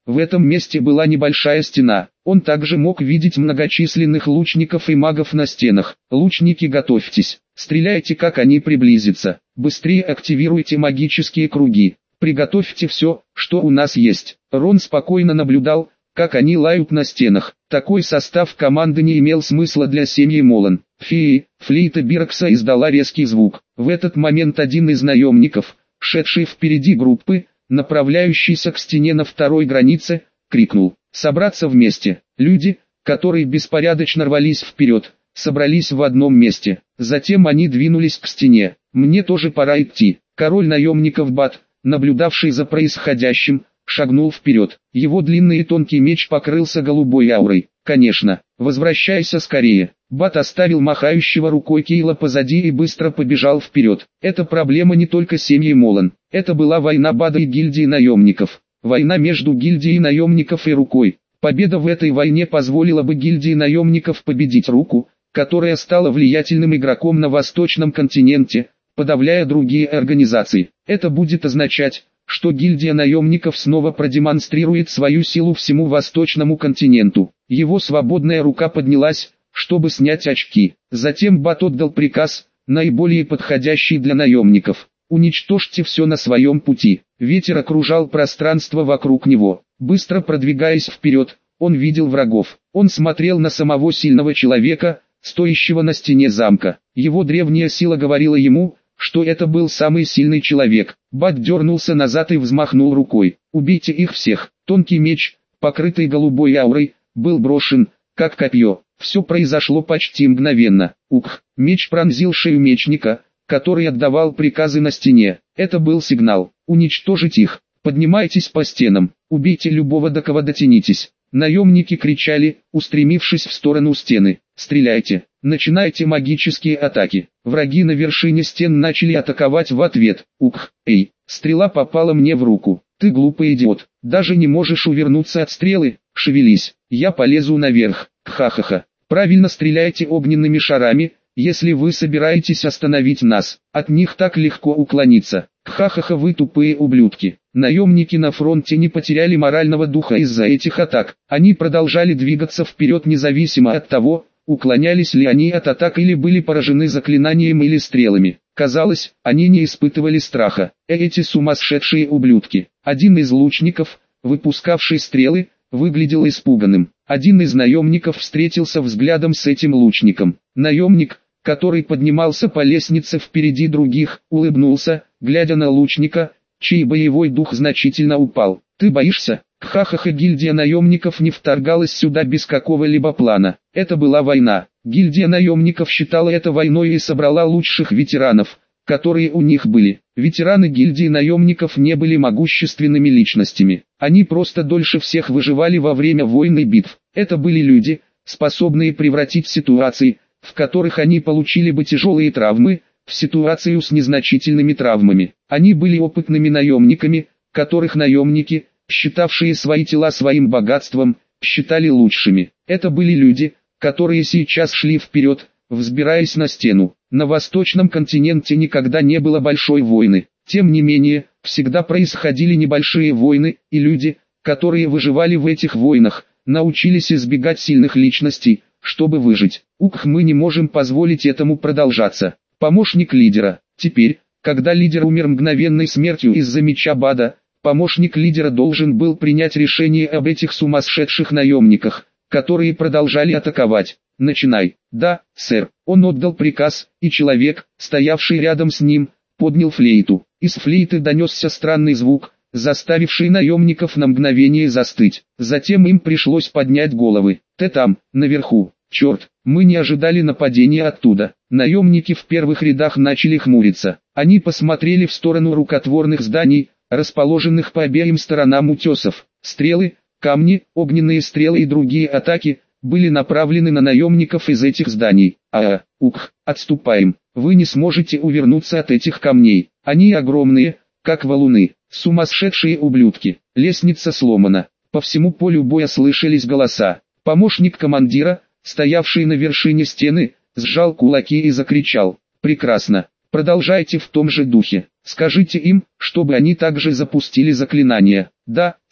[SPEAKER 1] В этом месте была небольшая стена. Он также мог видеть многочисленных лучников и магов на стенах. Лучники, готовьтесь. Стреляйте, как они приблизятся. Быстрее активируйте магические круги. Приготовьте все, что у нас есть. Рон спокойно наблюдал, как они лают на стенах. Такой состав команды не имел смысла для семьи Молан. Феи, флейта Бирокса издала резкий звук. В этот момент один из наемников, шедший впереди группы, направляющийся к стене на второй границе, крикнул: «Собраться вместе!» Люди, которые беспорядочно рвались вперед, собрались в одном месте. Затем они двинулись к стене. «Мне тоже пора идти». Король наемников Бат, наблюдавший за происходящим, шагнул вперед. Его длинный и тонкий меч покрылся голубой аурой. «Конечно, возвращайся скорее». Бат оставил махающего рукой Кейла позади и быстро побежал вперед. Эта проблема не только семьи Молан. Это была война Бада и гильдии наемников. Война между гильдией наемников и Рукой. Победа в этой войне позволила бы гильдии наемников победить Руку, которая стала влиятельным игроком на восточном континенте, подавляя другие организации. Это будет означать, что гильдия наемников снова продемонстрирует свою силу всему восточному континенту. Его свободная рука поднялась, чтобы снять очки. Затем Бат отдал приказ, наиболее подходящий для наемников: «Уничтожьте все на своем пути». Ветер окружал пространство вокруг него. Быстро продвигаясь вперед, он видел врагов. Он смотрел на самого сильного человека, стоящего на стене замка. Его древняя сила говорила ему, что это был самый сильный человек. Бат дернулся назад и взмахнул рукой. «Убейте их всех». Тонкий меч, покрытый голубой аурой, был брошен, как копье. Все произошло почти мгновенно. Ух! Меч пронзил шею мечника, который отдавал приказы на стене. Это был сигнал: уничтожить их. Поднимайтесь по стенам, убейте любого, до кого дотянитесь. Наемники кричали, устремившись в сторону стены. Стреляйте, начинайте магические атаки. Враги на вершине стен начали атаковать в ответ. Ух! Эй, стрела попала мне в руку. Ты глупый идиот, даже не можешь увернуться от стрелы. Шевелись, я полезу наверх. Ха-ха-ха. Правильно, стреляйте огненными шарами, если вы собираетесь остановить нас. От них так легко уклониться. Ха-ха-ха, вы тупые ублюдки. Наемники на фронте не потеряли морального духа из-за этих атак. Они продолжали двигаться вперед независимо от того, уклонялись ли они от атак или были поражены заклинанием или стрелами. Казалось, они не испытывали страха. Эти сумасшедшие ублюдки. Один из лучников, выпускавший стрелы, выглядел испуганным. Один из наемников встретился взглядом с этим лучником. Наемник, который поднимался по лестнице впереди других, улыбнулся, глядя на лучника, чей боевой дух значительно упал. «Ты боишься?» Ха-ха-ха, гильдия наемников не вторгалась сюда без какого-либо плана. Это была война. Гильдия наемников считала это войной и собрала лучших ветеранов, которые у них были. Ветераны гильдии наемников не были могущественными личностями. Они просто дольше всех выживали во время войн и битв. Это были люди, способные превратить ситуации, в которых они получили бы тяжелые травмы, в ситуацию с незначительными травмами. Они были опытными наемниками, которых наемники, считавшие свои тела своим богатством, считали лучшими. Это были люди, которые сейчас шли вперед, взбираясь на стену. На восточном континенте никогда не было большой войны. Тем не менее, всегда происходили небольшие войны, и люди, которые выживали в этих войнах, научились избегать сильных личностей, чтобы выжить. Ух, мы не можем позволить этому продолжаться. Помощник лидера. Теперь, когда лидер умер мгновенной смертью из-за меча Бада, помощник лидера должен был принять решение об этих сумасшедших наемниках, которые продолжали атаковать. «Начинай». «Да, сэр». Он отдал приказ, и человек, стоявший рядом с ним, поднял флейту. Из флейты донесся странный звук, заставивший наемников на мгновение застыть. Затем им пришлось поднять головы. «Ты там, наверху. Черт, мы не ожидали нападения оттуда». Наемники в первых рядах начали хмуриться. Они посмотрели в сторону рукотворных зданий, расположенных по обеим сторонам утесов. Стрелы, камни, огненные стрелы и другие атаки были направлены на наемников из этих зданий. А, ух, отступаем. Вы не сможете увернуться от этих камней. Они огромные, как валуны. Сумасшедшие ублюдки. Лестница сломана. По всему полю боя слышались голоса. Помощник командира, стоявший на вершине стены, сжал кулаки и закричал: «Прекрасно. Продолжайте в том же духе. Скажите им, чтобы они также запустили заклинания». «Да, сэр».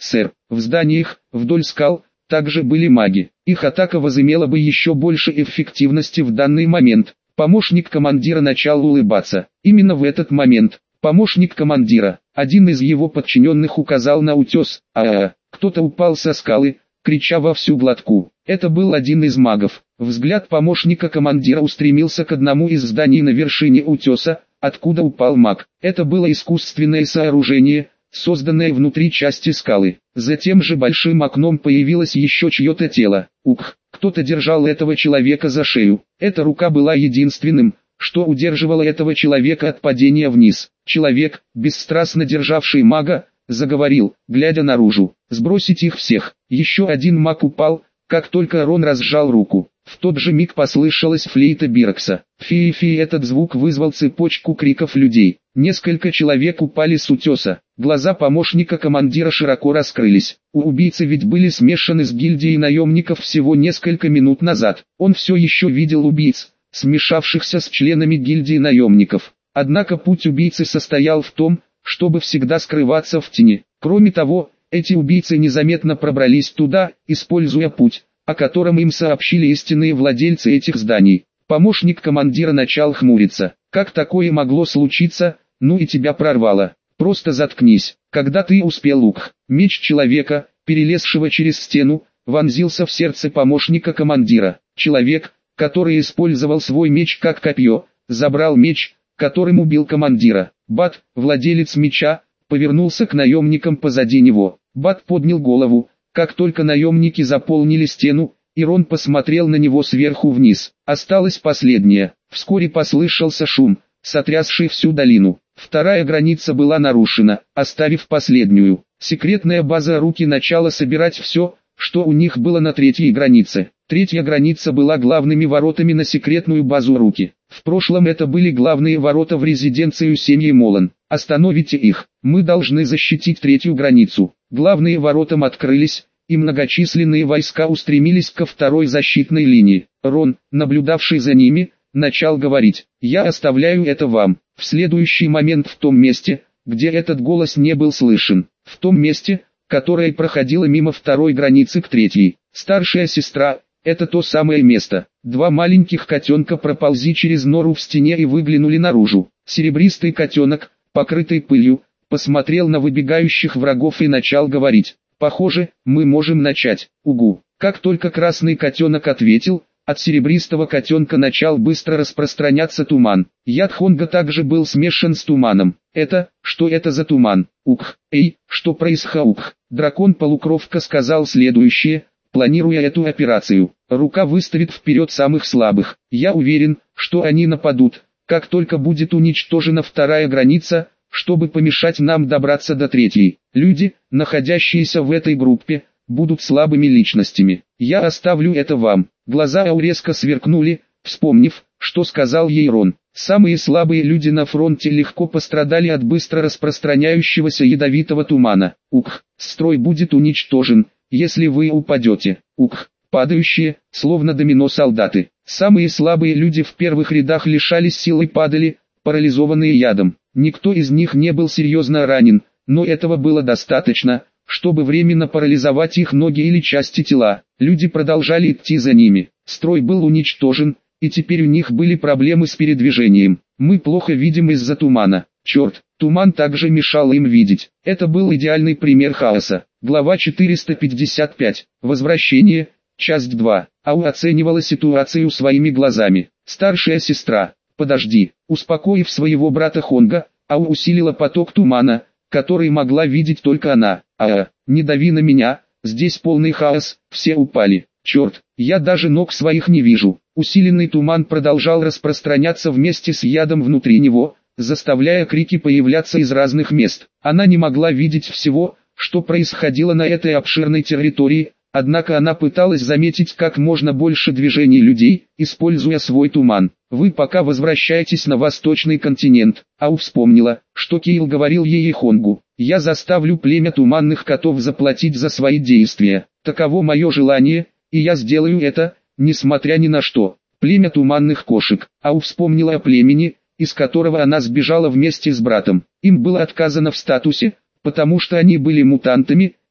[SPEAKER 1] В зданиях, вдоль скал, также были маги. Их атака возымела бы еще больше эффективности в данный момент. Помощник командира начал улыбаться. Именно в этот момент, помощник командира, один из его подчиненных указал на утес, а, -а, -а кто-то упал со скалы, крича во всю глотку. Это был один из магов. Взгляд помощника командира устремился к одному из зданий на вершине утеса, откуда упал маг. Это было искусственное сооружение, созданное внутри части скалы. За тем же большим окном появилось еще чье-то тело. Ух, кто-то держал этого человека за шею. Эта рука была единственным, что удерживало этого человека от падения вниз. Человек, бесстрастно державший мага, заговорил, глядя наружу: «Сбросить их всех». Еще один маг упал, как только Рон разжал руку. В тот же миг послышалась флейта Бирокса. Фи-фи, этот звук вызвал цепочку криков людей. Несколько человек упали с утеса. Глаза помощника командира широко раскрылись. У убийцы ведь были смешаны с гильдией наемников всего несколько минут назад. Он все еще видел убийц, смешавшихся с членами гильдии наемников. Однако путь убийцы состоял в том, чтобы всегда скрываться в тени. Кроме того, эти убийцы незаметно пробрались туда, используя путь, о котором им сообщили истинные владельцы этих зданий. Помощник командира начал хмуриться. Как такое могло случиться? Ну и тебя прорвало. Просто заткнись. Когда ты успел? Ух. Меч человека, перелезшего через стену, вонзился в сердце помощника командира. Человек, который использовал свой меч как копье, забрал меч, которым убил командира. Бат, владелец меча, повернулся к наемникам позади него. Бат поднял голову, как только наемники заполнили стену, и Рон посмотрел на него сверху вниз. Осталось последнее. Вскоре послышался шум, сотрясший всю долину. Вторая граница была нарушена, оставив последнюю. Секретная база руки начала собирать все, что у них было на третьей границе. Третья граница была главными воротами на секретную базу руки. В прошлом это были главные ворота в резиденцию семьи Молан. Остановите их, мы должны защитить третью границу. Главные воротам открылись, и многочисленные войска устремились ко второй защитной линии. Рон, наблюдавший за ними, начал говорить: «Я оставляю это вам». В следующий момент в том месте, где этот голос не был слышен, в том месте, которое проходило мимо второй границы к третьей, старшая сестра, это то самое место. Два маленьких котенка проползли через нору в стене и выглянули наружу. Серебристый котенок, покрытый пылью, посмотрел на выбегающих врагов и начал говорить: «Похоже, мы можем начать. Угу». Как только красный котенок ответил, от серебристого котенка начал быстро распространяться туман. Яд Хонга также был смешан с туманом. Это, что это за туман? Ух, эй, что происходит? Дракон-полукровка сказал следующее, планируя эту операцию. Рука выставит вперед самых слабых. Я уверен, что они нападут, как только будет уничтожена вторая граница, чтобы помешать нам добраться до третьей. Люди, находящиеся в этой группе, будут слабыми личностями. Я оставлю это вам. Глаза Ау резко сверкнули, вспомнив, что сказал ей Рон. Самые слабые люди на фронте легко пострадали от быстро распространяющегося ядовитого тумана. Ух, строй будет уничтожен, если вы упадете. Ух, падающие, словно домино солдаты. Самые слабые люди в первых рядах лишались сил и падали, парализованные ядом. Никто из них не был серьезно ранен, но этого было достаточно, чтобы временно парализовать их ноги или части тела. Люди продолжали идти за ними. Строй был уничтожен, и теперь у них были проблемы с передвижением. Мы плохо видим из-за тумана. Черт, туман также мешал им видеть. Это был идеальный пример хаоса. Глава четыреста пятьдесят пять. Возвращение. Часть два. Ау оценивала ситуацию своими глазами. Старшая сестра. Подожди. Успокоив своего брата Хонга, Ау усилила поток тумана, который могла видеть только она. А, не дави на меня, здесь полный хаос, все упали. Черт, я даже ног своих не вижу. Усиленный туман продолжал распространяться вместе с ядом внутри него, заставляя крики появляться из разных мест. Она не могла видеть всего, что происходило на этой обширной территории, однако она пыталась заметить как можно больше движений людей, используя свой туман. Вы пока возвращаетесь на восточный континент. Ау вспомнила, что Кейл говорил ей и Хонгу. Я заставлю племя туманных котов заплатить за свои действия. Таково мое желание, и я сделаю это, несмотря ни на что. Племя туманных кошек. Ау вспомнила о племени, из которого она сбежала вместе с братом. Им было отказано в статусе, потому что они были мутантами,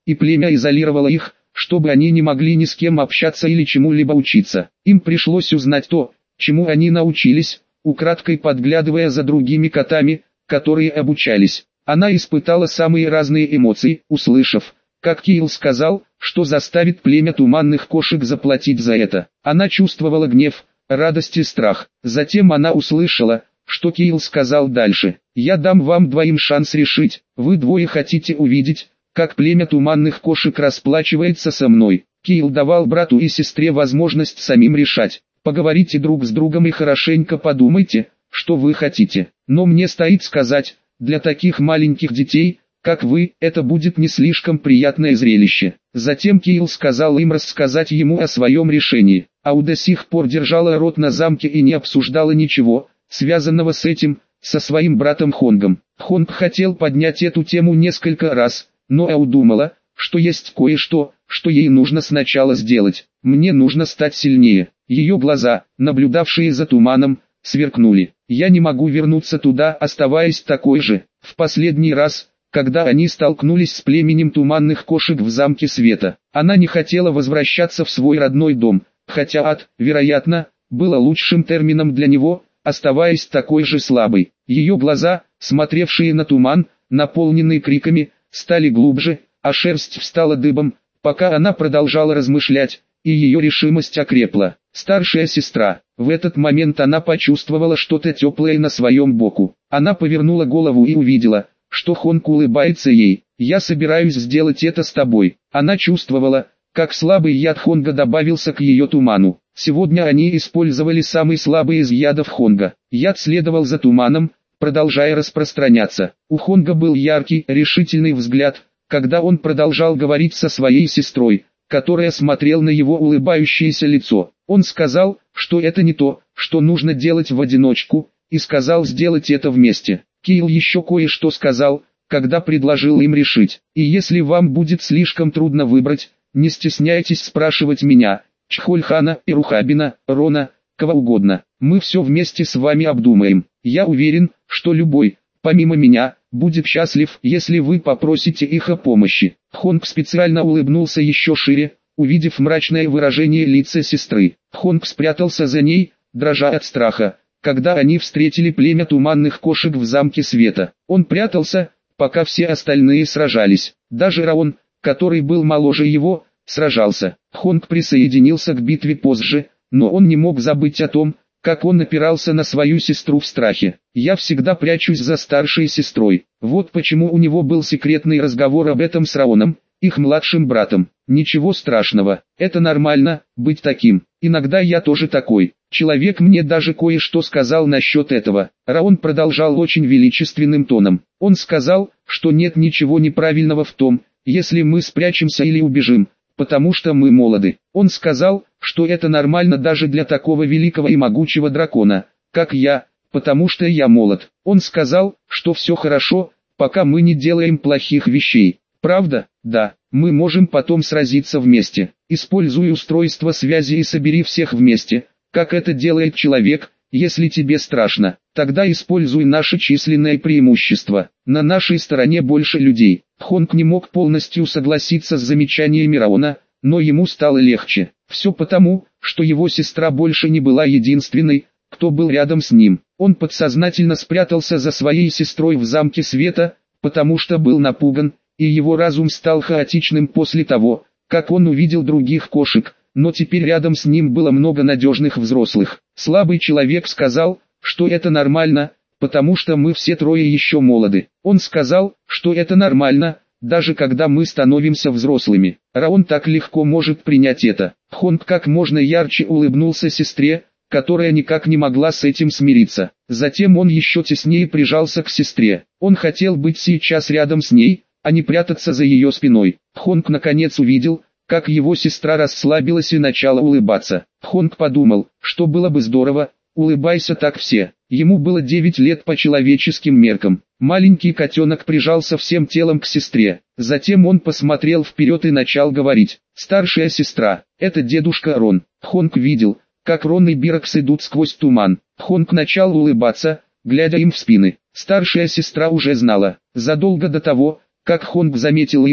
[SPEAKER 1] и племя изолировало их, чтобы они не могли ни с кем общаться или чему-либо учиться. Им пришлось узнать то, чему они научились, украдкой подглядывая за другими котами, которые обучались. Она испытала самые разные эмоции, услышав, как Кейл сказал, что заставит племя туманных кошек заплатить за это. Она чувствовала гнев, радость и страх. Затем она услышала, что Кейл сказал дальше. «Я дам вам двоим шанс решить, вы двое хотите увидеть, как племя туманных кошек расплачивается со мной». Кейл давал брату и сестре возможность самим решать. «Поговорите друг с другом и хорошенько подумайте, что вы хотите. Но мне стоит сказать, для таких маленьких детей, как вы, это будет не слишком приятное зрелище». Затем Кейл сказал им рассказать ему о своем решении. Ау до сих пор держала рот на замке и не обсуждала ничего, связанного с этим, со своим братом Хонгом. Хонг хотел поднять эту тему несколько раз, но Ау думала, что есть кое-что, что ей нужно сначала сделать. «Мне нужно стать сильнее». Ее глаза, наблюдавшие за туманом, сверкнули. «Я не могу вернуться туда, оставаясь такой же». В последний раз, когда они столкнулись с племенем туманных кошек в замке света, она не хотела возвращаться в свой родной дом, хотя ад, вероятно, было лучшим термином для него, оставаясь такой же слабой. Ее глаза, смотревшие на туман, наполненные криками, стали глубже, а шерсть встала дыбом, пока она продолжала размышлять, и ее решимость окрепла. Старшая сестра. В этот момент она почувствовала что-то теплое на своем боку. Она повернула голову и увидела, что Хонг улыбается ей. «Я собираюсь сделать это с тобой». Она чувствовала, как слабый яд Хонга добавился к ее туману. Сегодня они использовали самый слабый из ядов Хонга. Яд следовал за туманом, продолжая распространяться. У Хонга был яркий, решительный взгляд, когда он продолжал говорить со своей сестрой, которая смотрела на его улыбающееся лицо. Он сказал, что это не то, что нужно делать в одиночку, и сказал сделать это вместе. Кейл еще кое-что сказал, когда предложил им решить. «И если вам будет слишком трудно выбрать, не стесняйтесь спрашивать меня, Чхольхана, Ирухабина, Рона, кого угодно. Мы все вместе с вами обдумаем. Я уверен, что любой, помимо меня, будет счастлив, если вы попросите их о помощи». Хонг специально улыбнулся еще шире, увидев мрачное выражение лица сестры. Хонг спрятался за ней, дрожа от страха, когда они встретили племя туманных кошек в замке света. Он прятался, пока все остальные сражались. Даже Раон, который был моложе его, сражался. Хонг присоединился к битве позже, но он не мог забыть о том, как он опирался на свою сестру в страхе. «Я всегда прячусь за старшей сестрой». Вот почему у него был секретный разговор об этом с Раоном, их младшим братом. Ничего страшного, это нормально, быть таким. Иногда я тоже такой. Человек мне даже кое-что сказал насчет этого. Раон продолжал очень величественным тоном. Он сказал, что нет ничего неправильного в том, если мы спрячемся или убежим, потому что мы молоды. Он сказал, что это нормально даже для такого великого и могучего дракона, как я, потому что я молод. Он сказал, что все хорошо, пока мы не делаем плохих вещей. Правда? Да. Мы можем потом сразиться вместе. Используй устройство связи и собери всех вместе, как это делает человек. Если тебе страшно, тогда используй наше численное преимущество. На нашей стороне больше людей. Хонг не мог полностью согласиться с замечаниями Раона, но ему стало легче. Все потому, что его сестра больше не была единственной, кто был рядом с ним. Он подсознательно спрятался за своей сестрой в замке света, потому что был напуган, и его разум стал хаотичным после того, как он увидел других кошек, но теперь рядом с ним было много надежных взрослых. Слабый человек сказал, что это нормально, потому что мы все трое еще молоды. Он сказал, что это нормально, даже когда мы становимся взрослыми. Раон так легко может принять это. Хонг как можно ярче улыбнулся сестре, которая никак не могла с этим смириться. Затем он еще теснее прижался к сестре. Он хотел быть сейчас рядом с ней, а не прятаться за ее спиной. Хонг наконец увидел, как его сестра расслабилась и начала улыбаться. Хонг подумал, что было бы здорово, улыбайся так все. Ему было девять лет по человеческим меркам. Маленький котенок прижался всем телом к сестре. Затем он посмотрел вперед и начал говорить. «Старшая сестра, это дедушка Рон». Хонг видел, как Рон и Бирокс идут сквозь туман. Хонг начал улыбаться, глядя им в спины. Старшая сестра уже знала, задолго до того, как Хонг заметил их,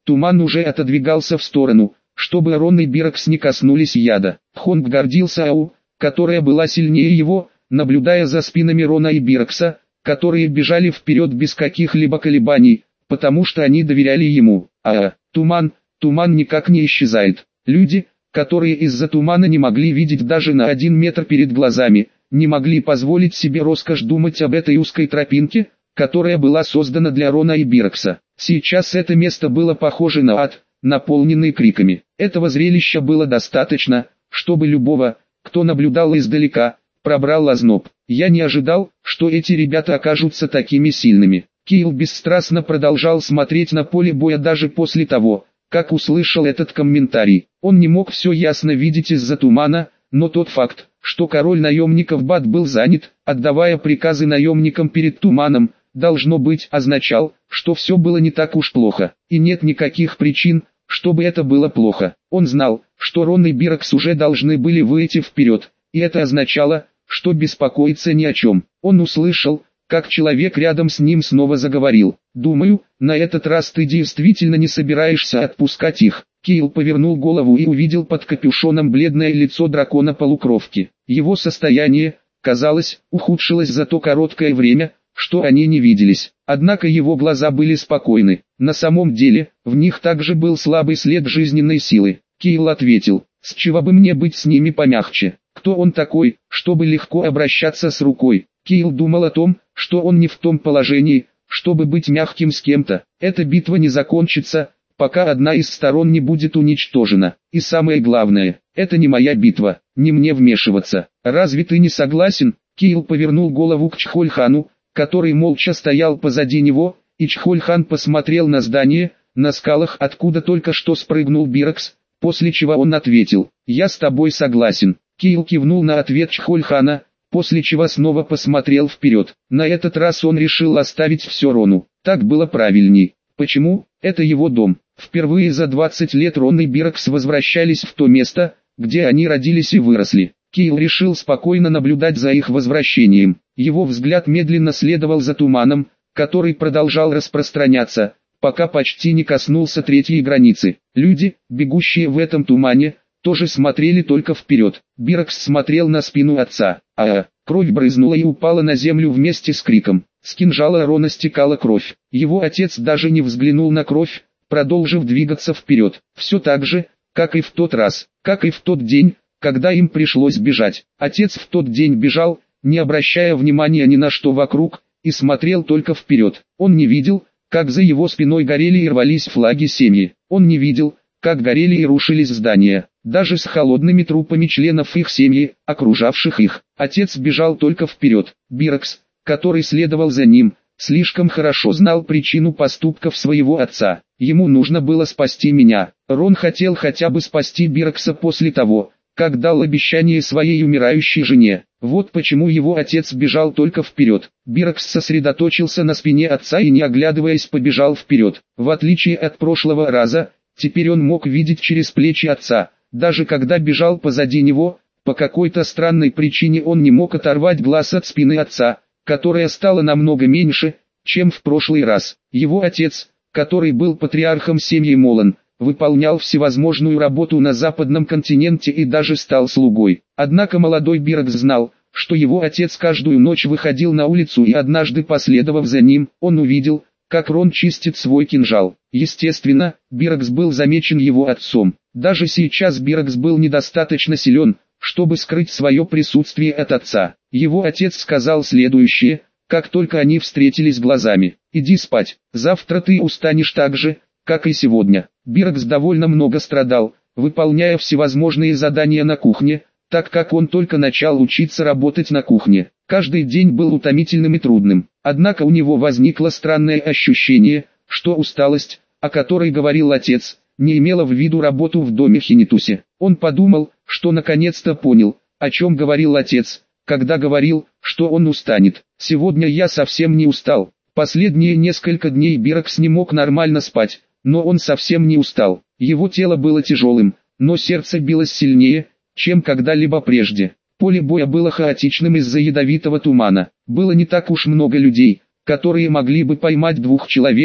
[SPEAKER 1] Туман уже отодвигался в сторону, чтобы Рон и Бирокс не коснулись яда. Хонг гордился Ау, которая была сильнее его, наблюдая за спинами Рона и Бирокса, которые бежали вперед без каких-либо колебаний, потому что они доверяли ему. А, туман, туман никак не исчезает. Люди, которые из-за тумана не могли видеть даже на один метр перед глазами, не могли позволить себе роскошь думать об этой узкой тропинке, которая была создана для Рона и Бирокса. Сейчас это место было похоже на ад, наполненный криками. Этого зрелища было достаточно, чтобы любого, кто наблюдал издалека, пробрал озноб. Я не ожидал, что эти ребята окажутся такими сильными. Килл бесстрастно продолжал смотреть на поле боя даже после того, как услышал этот комментарий. Он не мог все ясно видеть из-за тумана, но тот факт, что король наемников Бат был занят, отдавая приказы наемникам перед туманом, должно быть, означал, что все было не так уж плохо, и нет никаких причин, чтобы это было плохо. Он знал, что Рон и Бирокс уже должны были выйти вперед, и это означало, что беспокоиться ни о чем. Он услышал, как человек рядом с ним снова заговорил. «Думаю, на этот раз ты действительно не собираешься отпускать их». Килл повернул голову и увидел под капюшоном бледное лицо дракона-полукровки. Его состояние, казалось, ухудшилось за то короткое время, что они не виделись. Однако его глаза были спокойны. На самом деле, в них также был слабый след жизненной силы. Килл ответил: «С чего бы мне быть с ними помягче? Кто он такой, чтобы легко обращаться с рукой?» Килл думал о том, что он не в том положении, чтобы быть мягким с кем-то. Эта битва не закончится, пока одна из сторон не будет уничтожена. И самое главное, это не моя битва, не мне вмешиваться. Разве ты не согласен? Килл повернул голову к Чхольхану, который молча стоял позади него, и Чхольхан посмотрел на здание, на скалах, откуда только что спрыгнул Бирокс, после чего он ответил: «Я с тобой согласен». Килл кивнул на ответ Чхольхана, после чего снова посмотрел вперед. На этот раз он решил оставить все Рону. Так было правильней. Почему? Это его дом. Впервые за двадцать лет Рон и Бирокс возвращались в то место, где они родились и выросли. Килл решил спокойно наблюдать за их возвращением. Его взгляд медленно следовал за туманом, который продолжал распространяться, пока почти не коснулся третьей границы. Люди, бегущие в этом тумане, тоже смотрели только вперед. Бирокс смотрел на спину отца. А, кровь брызнула и упала на землю вместе с криком. С кинжала Рона стекала кровь. Его отец даже не взглянул на кровь, продолжив двигаться вперед. Все так же, как и в тот раз, как и в тот день, когда им пришлось бежать. Отец в тот день бежал, не обращая внимания ни на что вокруг, и смотрел только вперед. Он не видел, как за его спиной горели и рвались флаги семьи. Он не видел, как горели и рушились здания, даже с холодными трупами членов их семьи, окружавших их. Отец бежал только вперед. Бирокс, который следовал за ним, слишком хорошо знал причину поступков своего отца. Ему нужно было спасти меня. Рон хотел хотя бы спасти Бирокса после того, как дал обещание своей умирающей жене. Вот почему его отец бежал только вперед. Бирокс сосредоточился на спине отца и не оглядываясь побежал вперед. В отличие от прошлого раза, теперь он мог видеть через плечи отца. Даже когда бежал позади него, по какой-то странной причине он не мог оторвать глаз от спины отца, которая стала намного меньше, чем в прошлый раз. Его отец, который был патриархом семьи Молан, выполнял всевозможную работу на западном континенте и даже стал слугой. Однако молодой Бирокс знал, что его отец каждую ночь выходил на улицу, и однажды, последовав за ним, он увидел, как Рон чистит свой кинжал. Естественно, Бирокс был замечен его отцом. Даже сейчас Бирокс был недостаточно силен, чтобы скрыть свое присутствие от отца. Его отец сказал следующее, как только они встретились глазами: «Иди спать, завтра ты устанешь так же, как и сегодня». Бирокс довольно много страдал, выполняя всевозможные задания на кухне, так как он только начал учиться работать на кухне. Каждый день был утомительным и трудным. Однако у него возникло странное ощущение, что усталость, о которой говорил отец, не имела в виду работу в доме Хинитусе. Он подумал, что наконец-то понял, о чем говорил отец, когда говорил, что он устанет. «Сегодня я совсем не устал». Последние несколько дней Бирокс не мог нормально спать, но он совсем не устал. Его тело было тяжелым, но сердце билось сильнее, чем когда-либо прежде. Поле боя было хаотичным из-за ядовитого тумана. Было не так уж много людей, которые могли бы поймать двух человек,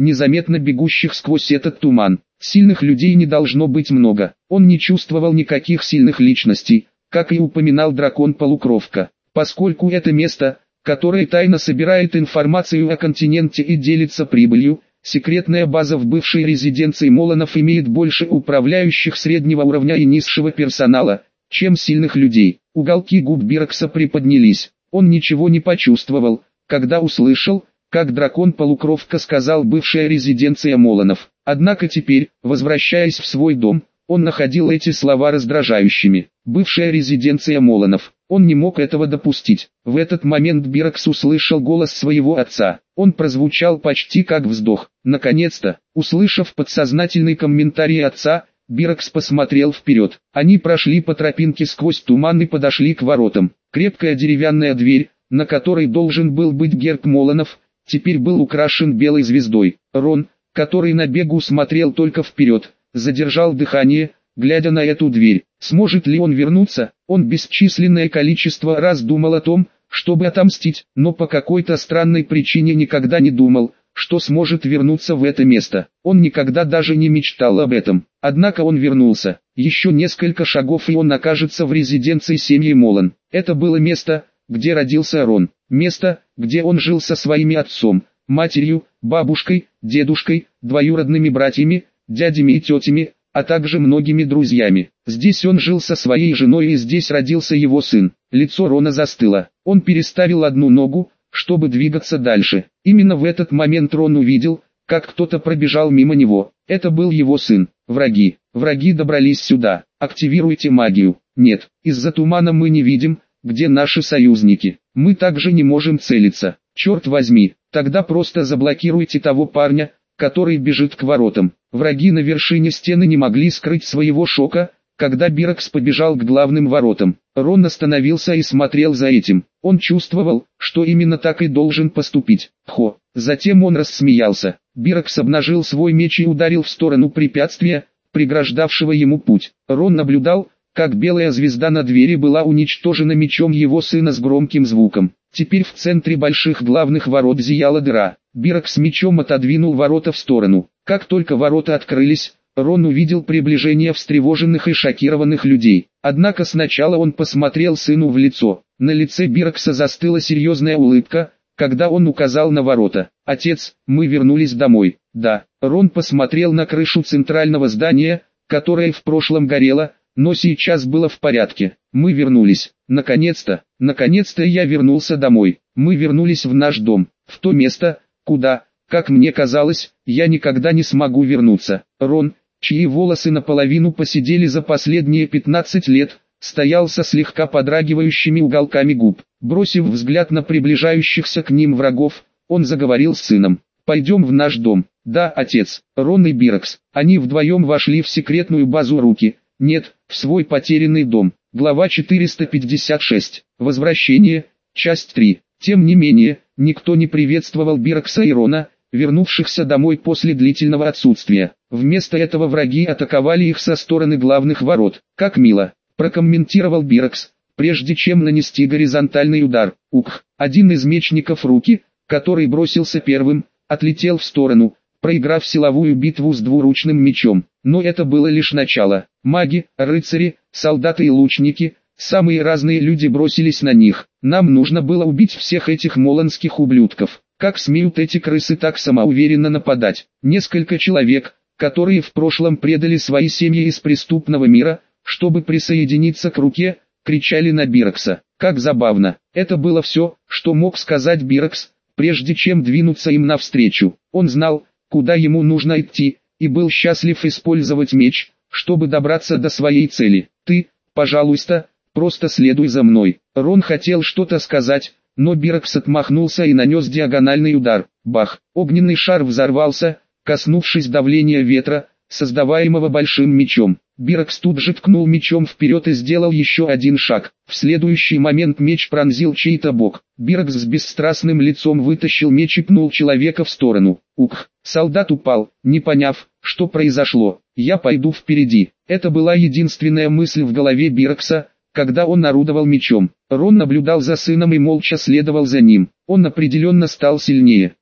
[SPEAKER 1] незаметно бегущих сквозь этот туман. Сильных людей не должно быть много. Он не чувствовал никаких сильных личностей, как и упоминал дракон-полукровка. Поскольку это место, которое тайно собирает информацию о континенте и делится прибылью, секретная база в бывшей резиденции Моланов имеет больше управляющих среднего уровня и низшего персонала, чем сильных людей. Уголки губ Бирокса приподнялись. Он ничего не почувствовал, когда услышал, как дракон-полукровка сказал бывшая резиденция Моланов. Однако теперь, возвращаясь в свой дом, он находил эти слова раздражающими. Бывшая резиденция Моланов. Он не мог этого допустить. В этот момент Бирокс услышал голос своего отца. Он прозвучал почти как вздох. Наконец-то, услышав подсознательный комментарий отца, Бирокс посмотрел вперед. Они прошли по тропинке сквозь туман и подошли к воротам. Крепкая деревянная дверь, на которой должен был быть герб Моланов, теперь был украшен белой звездой. Рон, который на бегу смотрел только вперед, задержал дыхание, глядя на эту дверь. Сможет ли он вернуться? Он бесчисленное количество раз думал о том, чтобы отомстить, но по какой-то странной причине никогда не думал, что сможет вернуться в это место. Он никогда даже не мечтал об этом. Однако он вернулся. Еще несколько шагов и он окажется в резиденции семьи Молан. Это было место, где родился Рон. Место, где он жил со своими отцом, матерью, бабушкой, дедушкой, двоюродными братьями, дядями и тетями, а также многими друзьями. Здесь он жил со своей женой и здесь родился его сын. Лицо Рона застыло. Он переставил одну ногу, чтобы двигаться дальше. Именно в этот момент Рон увидел, как кто-то пробежал мимо него. Это был его сын. Враги. Враги добрались сюда. Активируйте магию. Нет, из-за тумана мы не видим, где наши союзники. Мы также не можем целиться. Черт возьми, тогда просто заблокируйте того парня, который бежит к воротам. Враги на вершине стены не могли скрыть своего шока, когда Бирокс побежал к главным воротам. Рон остановился и смотрел за этим. Он чувствовал, что именно так и должен поступить. Хо. Затем он рассмеялся. Бирокс обнажил свой меч и ударил в сторону препятствия, преграждавшего ему путь. Рон наблюдал, как белая звезда на двери была уничтожена мечом его сына с громким звуком. Теперь в центре больших главных ворот зияла дыра. Бирокс мечом отодвинул ворота в сторону. Как только ворота открылись, Рон увидел приближение встревоженных и шокированных людей. Однако сначала он посмотрел сыну в лицо. На лице Бирокса застыла серьезная улыбка, когда он указал на ворота. «Отец, мы вернулись домой». «Да». Рон посмотрел на крышу центрального здания, которое в прошлом горело, но сейчас было в порядке. «Мы вернулись. Наконец-то, наконец-то я вернулся домой. Мы вернулись в наш дом, в то место, куда, как мне казалось, я никогда не смогу вернуться». Рон, чьи волосы наполовину посидели за последние пятнадцать лет, стоял со слегка подрагивающими уголками губ. Бросив взгляд на приближающихся к ним врагов, он заговорил с сыном. «Пойдем в наш дом». «Да, отец». Рон и Бирокс. Они вдвоем вошли в секретную базу руки. Нет, в свой потерянный дом. Глава четыреста пятьдесят шесть. Возвращение. Часть три. Тем не менее, никто не приветствовал Бирокса и Рона, вернувшихся домой после длительного отсутствия. Вместо этого враги атаковали их со стороны главных ворот. «Как мило», — прокомментировал Бирокс, прежде чем нанести горизонтальный удар. Ух, один из мечников руки, который бросился первым, отлетел в сторону, проиграв силовую битву с двуручным мечом. Но это было лишь начало. Маги, рыцари, солдаты и лучники, самые разные люди бросились на них. Нам нужно было убить всех этих моланских ублюдков. Как смеют эти крысы так самоуверенно нападать? Несколько человек, которые в прошлом предали свои семьи из преступного мира, чтобы присоединиться к руке, кричали на Бирокса. Как забавно. Это было все, что мог сказать Бирокс, прежде чем двинуться им навстречу. Он знал, куда ему нужно идти, и был счастлив использовать меч, чтобы добраться до своей цели. «Ты, пожалуйста, просто следуй за мной». Рон хотел что-то сказать, но Бирокс отмахнулся и нанес диагональный удар. Бах! Огненный шар взорвался, коснувшись давления ветра, создаваемого большим мечом. Бирокс тут же ткнул мечом вперед и сделал еще один шаг. В следующий момент меч пронзил чей-то бок. Бирокс с бесстрастным лицом вытащил меч и пнул человека в сторону. Ух! Солдат упал, не поняв, что произошло. «Я пойду впереди». Это была единственная мысль в голове Бирокса, когда он орудовал мечом. Рон наблюдал за сыном и молча следовал за ним. Он определенно стал сильнее.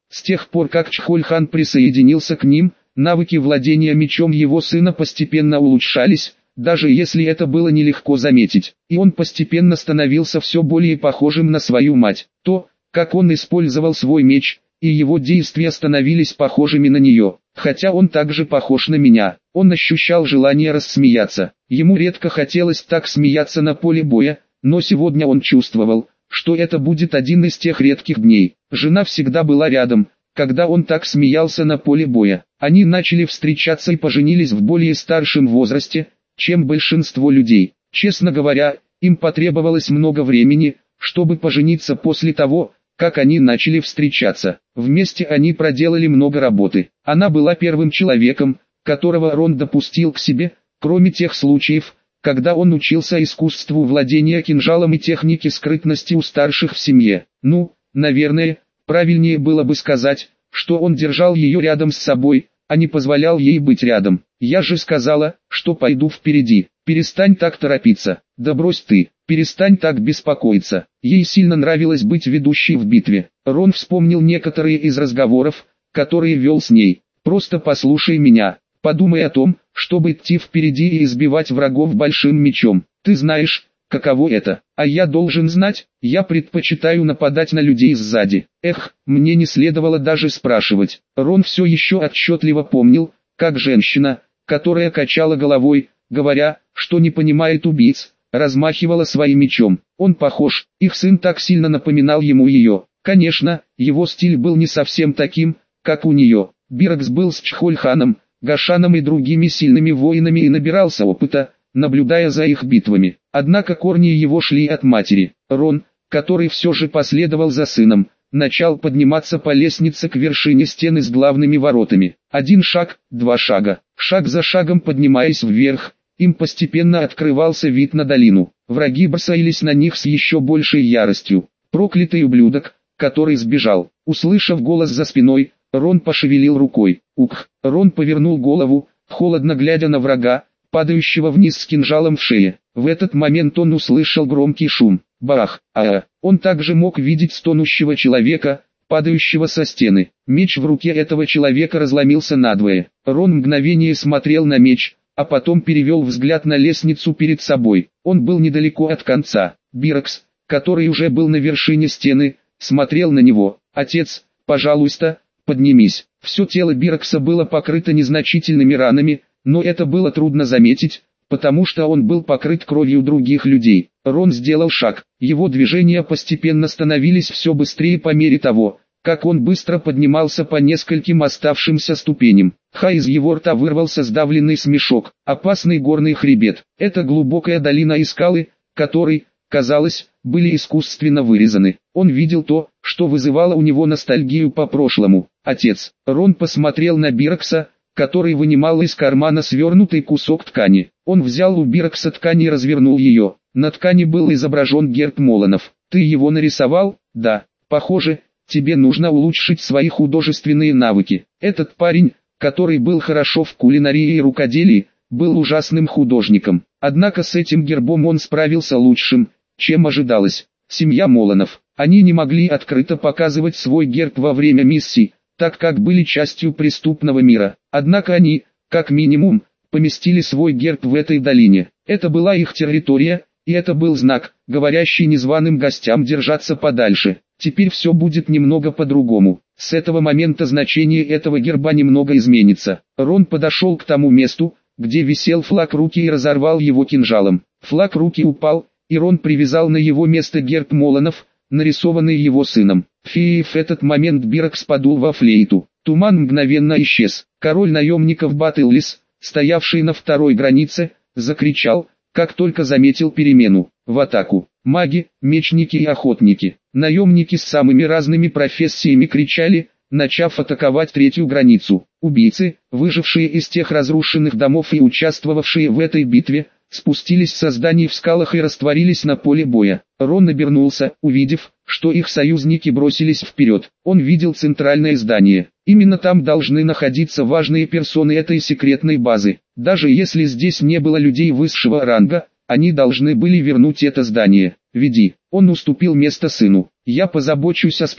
[SPEAKER 1] С тех пор как Чхоль-хан присоединился к ним, навыки владения мечом его сына постепенно улучшались, даже если это было нелегко заметить, и он постепенно становился все более похожим на свою мать. То, как он использовал свой меч, и его действия становились похожими на нее. Хотя он также похож на меня, он ощущал желание рассмеяться. Ему редко хотелось так смеяться на поле боя, но сегодня он чувствовал, что это будет один из тех редких дней. Жена всегда была рядом, когда он так смеялся на поле боя. Они начали встречаться и поженились в более старшем возрасте, чем большинство людей. Честно говоря, им потребовалось много времени, чтобы пожениться после того, как они начали встречаться. Вместе они проделали много работы. Она была первым человеком, которого Рон допустил к себе, кроме тех случаев, когда он учился искусству владения кинжалом и технике скрытности у старших в семье. Ну, наверное, правильнее было бы сказать, что он держал ее рядом с собой, а не позволял ей быть рядом. Я же сказала, что пойду впереди. Перестань так торопиться. Да брось ты, перестань так беспокоиться. Ей сильно нравилось быть ведущей в битве. Рон вспомнил некоторые из разговоров, которые вел с ней. Просто послушай меня. Подумай о том, чтобы идти впереди и избивать врагов большим мечом. Ты знаешь, каково это. А я должен знать, я предпочитаю нападать на людей сзади. Эх, мне не следовало даже спрашивать. Рон все еще отчетливо помнил, как женщина, которая качала головой, говоря, что не понимает убийц, размахивала своим мечом. Он похож, их сын так сильно напоминал ему ее. Конечно, его стиль был не совсем таким, как у нее. Биракс был с Чхоль-ханом, Гашаном и другими сильными воинами и набирался опыта, наблюдая за их битвами. Однако корни его шли от матери. Рон, который все же последовал за сыном, начал подниматься по лестнице к вершине стены с главными воротами. Один шаг, два шага, шаг за шагом поднимаясь вверх, им постепенно открывался вид на долину. Враги бросались на них с еще большей яростью. Проклятый ублюдок, который сбежал. Услышав голос за спиной, Рон пошевелил рукой. Ух! Рон повернул голову, холодно глядя на врага, падающего вниз с кинжалом в шее. В этот момент он услышал громкий шум. Бах! А-а! Он также мог видеть стонущего человека, падающего со стены. Меч в руке этого человека разломился надвое. Рон мгновение смотрел на меч, а потом перевел взгляд на лестницу перед собой. Он был недалеко от конца. Биракс, который уже был на вершине стены, смотрел на него. «Отец, пожалуйста, поднимись». Все тело Биракса было покрыто незначительными ранами, но это было трудно заметить, потому что он был покрыт кровью других людей. Рон сделал шаг, его движения постепенно становились все быстрее по мере того, как он быстро поднимался по нескольким оставшимся ступеням. Ха, из его рта вырвался сдавленный смешок. Опасный горный хребет. Это глубокая долина и скалы, которые, казалось, были искусственно вырезаны. Он видел то, что вызывало у него ностальгию по прошлому. Отец. Рон посмотрел на Биракса, который вынимал из кармана свернутый кусок ткани. Он взял у Биракса ткань и развернул ее. На ткани был изображен герб Моланов. «Ты его нарисовал?» «Да. Похоже, тебе нужно улучшить свои художественные навыки». Этот парень, который был хорошо в кулинарии и рукоделии, был ужасным художником. Однако с этим гербом он справился лучшим, чем ожидалось. Семья Моланов. Они не могли открыто показывать свой герб во время миссий, так как были частью преступного мира. Однако они, как минимум, поместили свой герб в этой долине. Это была их территория, и это был знак, говорящий незваным гостям держаться подальше. Теперь все будет немного по-другому. С этого момента значение этого герба немного изменится. Рон подошел к тому месту, где висел флаг руки и разорвал его кинжалом. Флаг руки упал, и Рон привязал на его место герб Моланов, нарисованный его сыном. Фи, в этот момент Биракс подул во флейту. Туман мгновенно исчез. Король наемников Батыллис, стоявший на второй границе, закричал, как только заметил перемену. В атаку. Маги, мечники и охотники. Наемники с самыми разными профессиями кричали, начав атаковать третью границу. Убийцы, выжившие из тех разрушенных домов и участвовавшие в этой битве, спустились со зданий в скалах и растворились на поле боя. Рон обернулся, увидев, что их союзники бросились вперед. Он видел центральное здание. Именно там должны находиться важные персоны этой секретной базы. Даже если здесь не было людей высшего ранга, они должны были вернуть это здание. «Веди». Он уступил место сыну. «Я позабочусь о спине».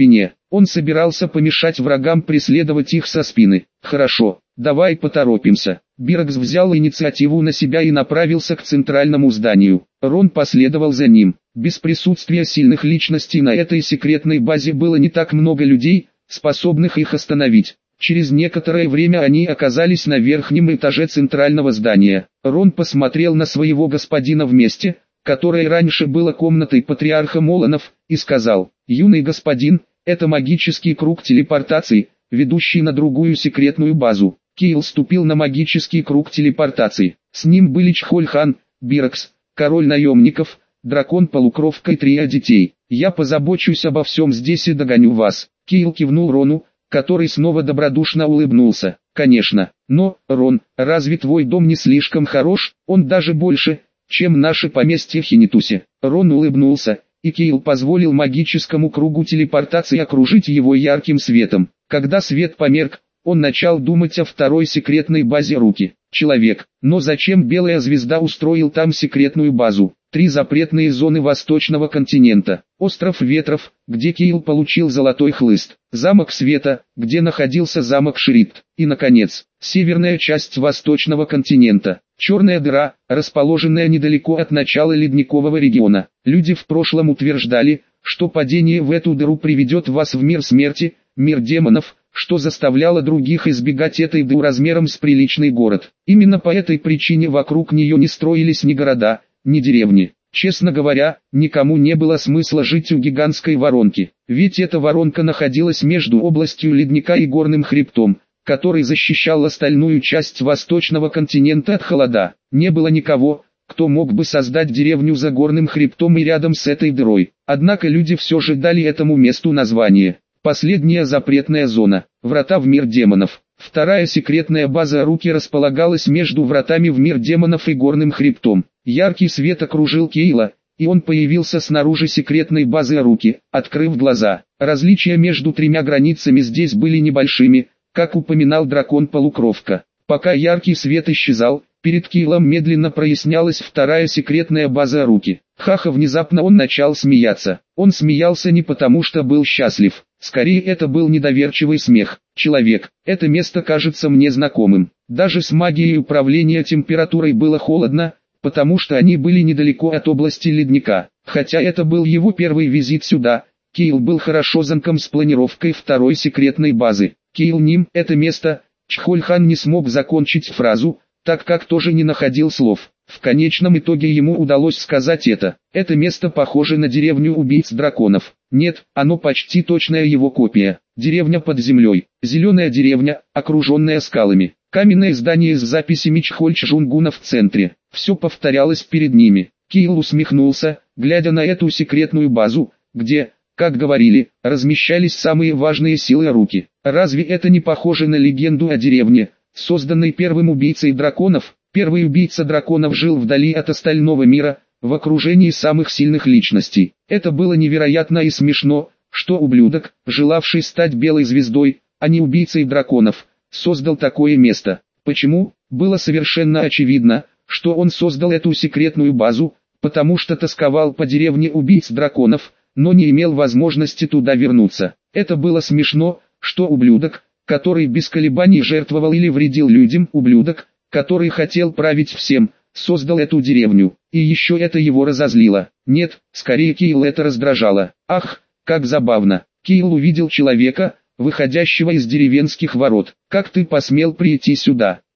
[SPEAKER 1] Он собирался помешать врагам преследовать их со спины. «Хорошо, давай поторопимся». Бирокс взял инициативу на себя и направился к центральному зданию. Рон последовал за ним. Без присутствия сильных личностей на этой секретной базе было не так много людей, способных их остановить. Через некоторое время они оказались на верхнем этаже центрального здания. Рон посмотрел на своего господина в месте, которое раньше было комнатой патриарха Моланов, и сказал: «Юный господин, это магический круг телепортации, ведущий на другую секретную базу». Кейл ступил на магический круг телепортации. С ним были Чхоль-хан, Бирокс, король наемников, дракон-полукровка и трое детей. «Я позабочусь обо всем здесь и догоню вас». Кейл кивнул Рону, который снова добродушно улыбнулся. «Конечно, но, Рон, разве твой дом не слишком хорош? Он даже больше, чем наше поместье в Хинитусе». Рон улыбнулся, и Кейл позволил магическому кругу телепортации окружить его ярким светом. Когда свет померк, он начал думать о второй секретной базе Руки. Человек, но зачем Белая Звезда устроил там секретную базу? Три запретные зоны Восточного континента. Остров Ветров, где Кейл получил Золотой Хлыст. Замок Света, где находился замок Шрифт. И, наконец, северная часть Восточного континента. Черная дыра, расположенная недалеко от начала ледникового региона. Люди в прошлом утверждали, что падение в эту дыру приведет вас в мир смерти, мир демонов, что заставляло других избегать этой дыры размером с приличный город. Именно по этой причине вокруг нее не строились ни города, ни деревни. Честно говоря, никому не было смысла жить у гигантской воронки, ведь эта воронка находилась между областью ледника и горным хребтом, который защищал остальную часть Восточного континента от холода. Не было никого, кто мог бы создать деревню за горным хребтом и рядом с этой дырой. Однако люди все же дали этому месту название. Последняя запретная зона – врата в мир демонов. Вторая секретная база Руки располагалась между вратами в мир демонов и горным хребтом. Яркий свет окружил Кейла, и он появился снаружи секретной базы Руки, открыв глаза. Различия между тремя границами здесь были небольшими, как упоминал дракон-полукровка. Пока яркий свет исчезал, перед Кейлом медленно прояснялась вторая секретная база Руки. Ха-ха, внезапно он начал смеяться. Он смеялся не потому, что был счастлив. Скорее, это был недоверчивый смех. «Человек, это место кажется мне знакомым». Даже с магией управления температурой было холодно, потому что они были недалеко от области ледника. Хотя это был его первый визит сюда, Кейл был хорошо знаком с планировкой второй секретной базы. Кейл Ним, это место. Чхоль-хан не смог закончить фразу, так как тоже не находил слов. В конечном итоге ему удалось сказать это. Это место похоже на деревню убийц драконов. Нет, оно почти точная его копия. Деревня под землей. Зеленая деревня, окруженная скалами. Каменное здание с записями Чхоль-Чжунгуна в центре. Все повторялось перед ними. Кейл усмехнулся, глядя на эту секретную базу, где, как говорили, размещались самые важные силы Руки. Разве это не похоже на легенду о деревне, созданной первым убийцей драконов? Первый убийца драконов жил вдали от остального мира, в окружении самых сильных личностей. Это было невероятно и смешно, что ублюдок, желавший стать белой звездой, а не убийцей драконов, создал такое место. Почему? Было совершенно очевидно, что он создал эту секретную базу, потому что тосковал по деревне убийц драконов, но не имел возможности туда вернуться. Это было смешно, что ублюдок, который без колебаний жертвовал или вредил людям, ублюдок, который хотел править всем, создал эту деревню, и еще это его разозлило. Нет, скорее Кейл это раздражало. Ах, как забавно. Кейл увидел человека, выходящего из деревенских ворот. Как ты посмел прийти сюда?